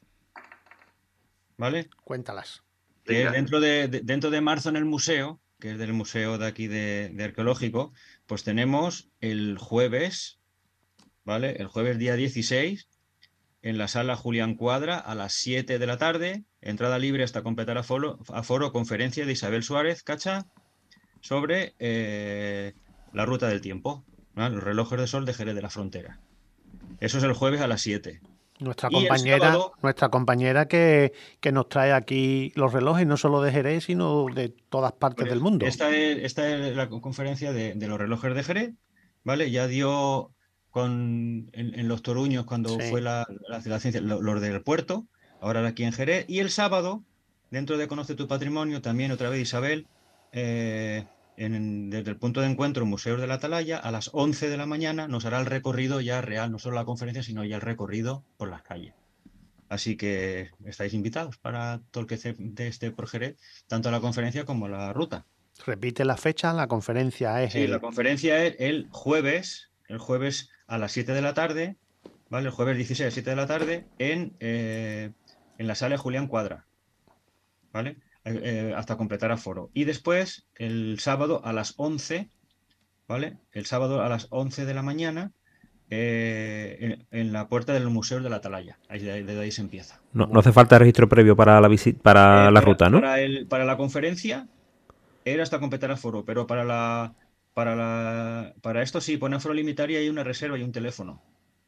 ¿vale? cuéntalas. Que es venga, dentro de, de- dentro de marzo en el museo, que es del museo de aquí de, de arqueológico, pues tenemos el jueves, ¿vale? El jueves día dieciséis en la sala Julián Cuadra a las siete de la tarde, entrada libre hasta completar aforo, aforo conferencia de Isabel Suárez Cacha sobre eh, la ruta del tiempo, ¿no? Los relojes de sol de Jerez de la Frontera. Eso es el jueves a las siete. Nuestra Y el compañera, sábado, nuestra compañera que, que nos trae aquí los relojes, no solo de Jerez, sino de todas partes del mundo. esta es, esta es la conferencia de, de los relojes de Jerez, ¿vale? Ya dio con, en, en Los Toruños cuando Sí. fue la, la, la ciencia, lo- los del puerto, ahora aquí en Jerez. Y el sábado, dentro de Conoce tu Patrimonio, también otra vez Isabel, eh, en- desde el punto de encuentro Museos de la Atalaya, a las once de la mañana nos hará el recorrido ya real, no solo la conferencia, sino ya el recorrido por las calles. Así que estáis invitados para todo el que esté de este por Jerez, tanto a la conferencia como a la ruta. Repite la fecha, la conferencia es Sí, la el... conferencia es el jueves, el jueves a las siete de la tarde, ¿vale? El jueves dieciséis a las siete de la tarde en, eh, en la sala Julián Cuadra, ¿vale? Eh, eh, hasta completar aforo. Y después, el sábado a las once, ¿vale? El sábado a las once de la mañana eh, en, en la puerta del Museo de la Atalaya. Ahí, de, de ahí se empieza. No, no hace falta registro previo para la visita, para Eh, la para, ruta, ¿no? para, el, para la conferencia era hasta completar aforo, pero para la para la para esto sí pone aforo limitado y hay una reserva y un teléfono,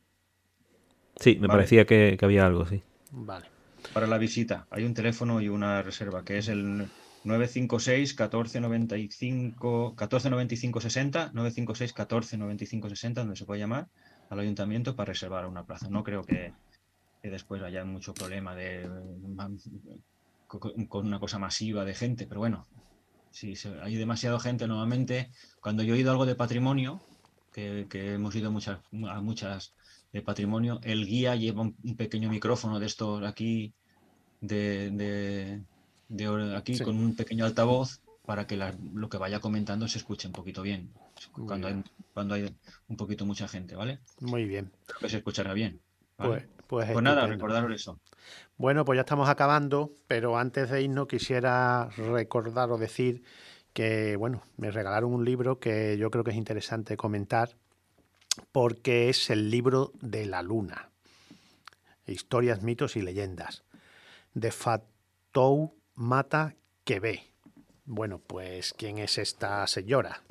Sí, me ¿vale? parecía que, que había algo, sí. Vale. Para la visita hay un teléfono y una reserva que es el nueve cinco seis, catorce noventa y cinco, catorce noventa y cinco sesenta, nueve cinco seis, catorce noventa y cinco sesenta, donde se puede llamar al ayuntamiento para reservar una plaza. No creo que, que después haya mucho problema de con, con una cosa masiva de gente, pero bueno. Si se- hay demasiada gente, normalmente, cuando yo he ido a algo de patrimonio, que, que hemos ido muchas, a muchas de patrimonio, el guía lleva un, un pequeño micrófono de estos aquí, de, de- de or- aquí Sí. con un pequeño altavoz para que la- lo que vaya comentando se escuche un poquito bien, Muy cuando hay, bien. cuando hay un poquito mucha gente, ¿vale? Muy bien. Creo que se escuchará bien, Pues, ¿vale? pues Pues nada, estupendo. recordaros eso. Bueno, pues ya estamos acabando, pero antes de irnos quisiera recordar o decir que, bueno, me regalaron un libro que yo creo que es interesante comentar porque es el libro de la luna, historias, mitos y leyendas, de Fatou Mata Kebe. Bueno, pues, ¿quién es esta señora?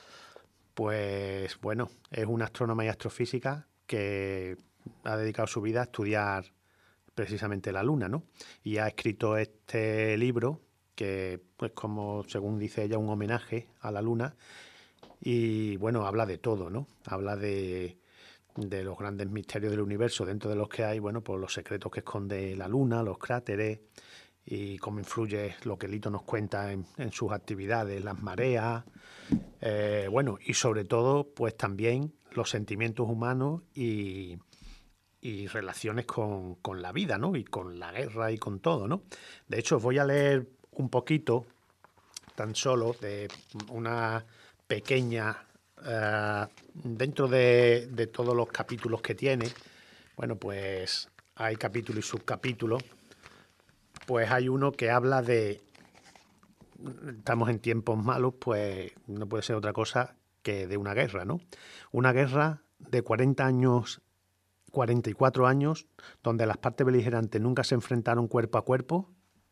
Pues, bueno, es una astrónoma y astrofísica que ha dedicado su vida a estudiar precisamente la luna, ¿no? Y ha escrito este libro que, pues como según dice ella, un homenaje a la luna y, bueno, habla de todo, ¿no? Habla de, de los grandes misterios del universo, dentro de los que hay, bueno, pues los secretos que esconde la luna, los cráteres y cómo influye lo que Lito nos cuenta en, en sus actividades, las mareas, eh, bueno, y sobre todo, pues también los sentimientos humanos y y relaciones con, con la vida, ¿no? Y con la guerra y con todo, ¿no? De hecho, os voy a leer un poquito, tan solo, de una pequeña... Uh, dentro de, de todos los capítulos que tiene, bueno, pues hay capítulos y subcapítulos, pues hay uno que habla de... Estamos en tiempos malos, pues no puede ser otra cosa que de una guerra, ¿no? Una guerra de cuarenta años... cuarenta y cuatro años, donde las partes beligerantes nunca se enfrentaron cuerpo a cuerpo,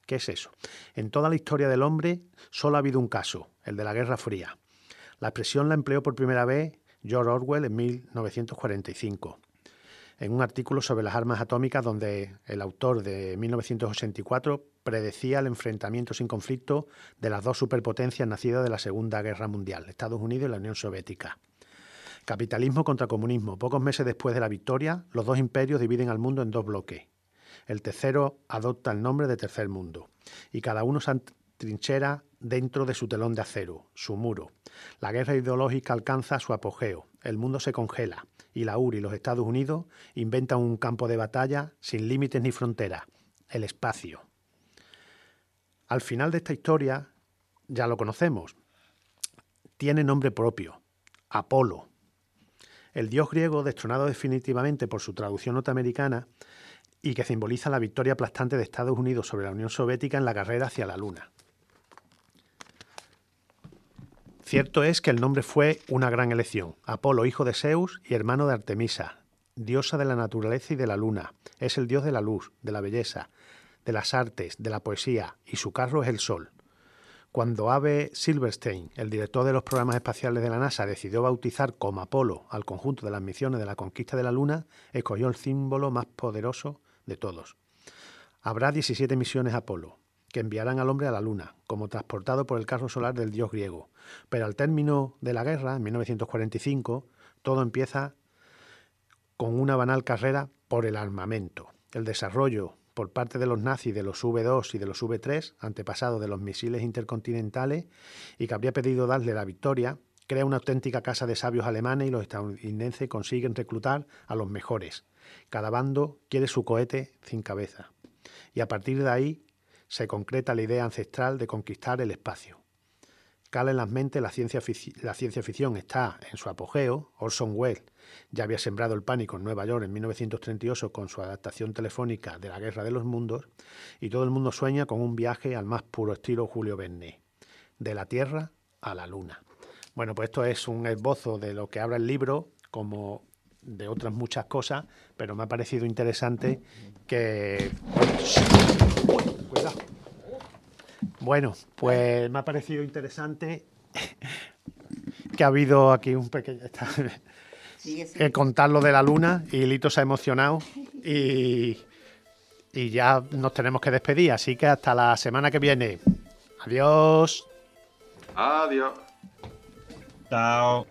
¿Qué es eso? En toda la historia del hombre solo ha habido un caso, el de la Guerra Fría. La expresión la empleó por primera vez George Orwell en mil novecientos cuarenta y cinco, en un artículo sobre las armas atómicas donde el autor de mil novecientos ochenta y cuatro predecía el enfrentamiento sin conflicto de las dos superpotencias nacidas de la Segunda Guerra Mundial, Estados Unidos y la Unión Soviética. Capitalismo contra comunismo. Pocos meses después de la victoria, los dos imperios dividen al mundo en dos bloques. El tercero adopta el nombre de Tercer Mundo y cada uno se atrinchera dentro de su telón de acero, su muro. La guerra ideológica alcanza su apogeo, el mundo se congela y la U R I y los Estados Unidos inventan un campo de batalla sin límites ni fronteras, el espacio. Al final de esta historia, ya lo conocemos, tiene nombre propio, Apolo. El dios griego destronado definitivamente por su traducción norteamericana y que simboliza la victoria aplastante de Estados Unidos sobre la Unión Soviética en la carrera hacia la Luna. Cierto es que el nombre fue una gran elección. Apolo, hijo de Zeus y hermano de Artemisa, diosa de la naturaleza y de la luna. Es el dios de la luz, de la belleza, de las artes, de la poesía, y su carro es el sol. Cuando Abe Silverstein, el director de los programas espaciales de la NASA, decidió bautizar como Apolo al conjunto de las misiones de la conquista de la Luna, escogió el símbolo más poderoso de todos. Habrá diecisiete misiones Apolo, que enviarán al hombre a la Luna, como transportado por el carro solar del dios griego. Pero al término de la guerra, en mil novecientos cuarenta y cinco, todo empieza con una banal carrera por el armamento. El desarrollo por parte de los nazis de los V dos y de los V tres, antepasados de los misiles intercontinentales, y que habría pedido darle la victoria, crea una auténtica casa de sabios alemanes y los estadounidenses consiguen reclutar a los mejores. Cada bando quiere su cohete sin cabeza. Y a partir de ahí se concreta la idea ancestral de conquistar el espacio. Cala en las mentes la ciencia, la ciencia ficción está en su apogeo. Orson Welles ya había sembrado el pánico en Nueva York en mil novecientos treinta y ocho con su adaptación telefónica de La Guerra de los Mundos, y todo el mundo sueña con un viaje al más puro estilo Julio Verne, de la Tierra a la Luna. Bueno, pues esto es un esbozo de lo que habla el libro, como de otras muchas cosas, pero me ha parecido interesante que... Cuidado. Bueno, pues me ha parecido interesante que ha habido aquí un pequeño... Sí, sí. Contar lo de la Luna, y Lito se ha emocionado y, y ya nos tenemos que despedir, así que hasta la semana que viene. Adiós. Adiós. Chao.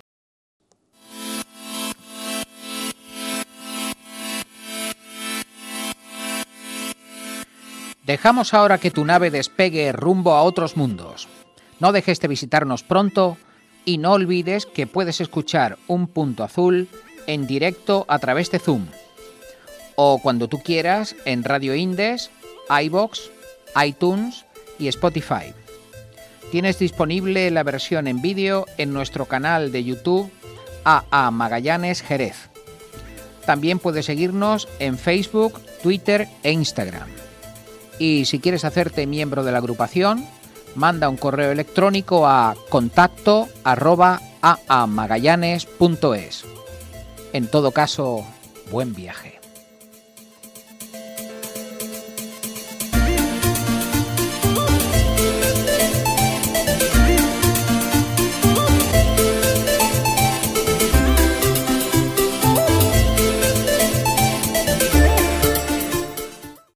Dejamos ahora que tu nave despegue rumbo a otros mundos. No dejes de visitarnos pronto y no olvides que puedes escuchar Un Punto Azul en directo a través de Zoom o cuando tú quieras en Radio Indes, iVoox, iTunes y Spotify. Tienes disponible la versión en vídeo en nuestro canal de YouTube A A Magallanes Jerez. También puedes seguirnos en Facebook, Twitter e Instagram. Y si quieres hacerte miembro de la agrupación, manda un correo electrónico a contacto arroba aamagallanes punto es. En todo caso, buen viaje.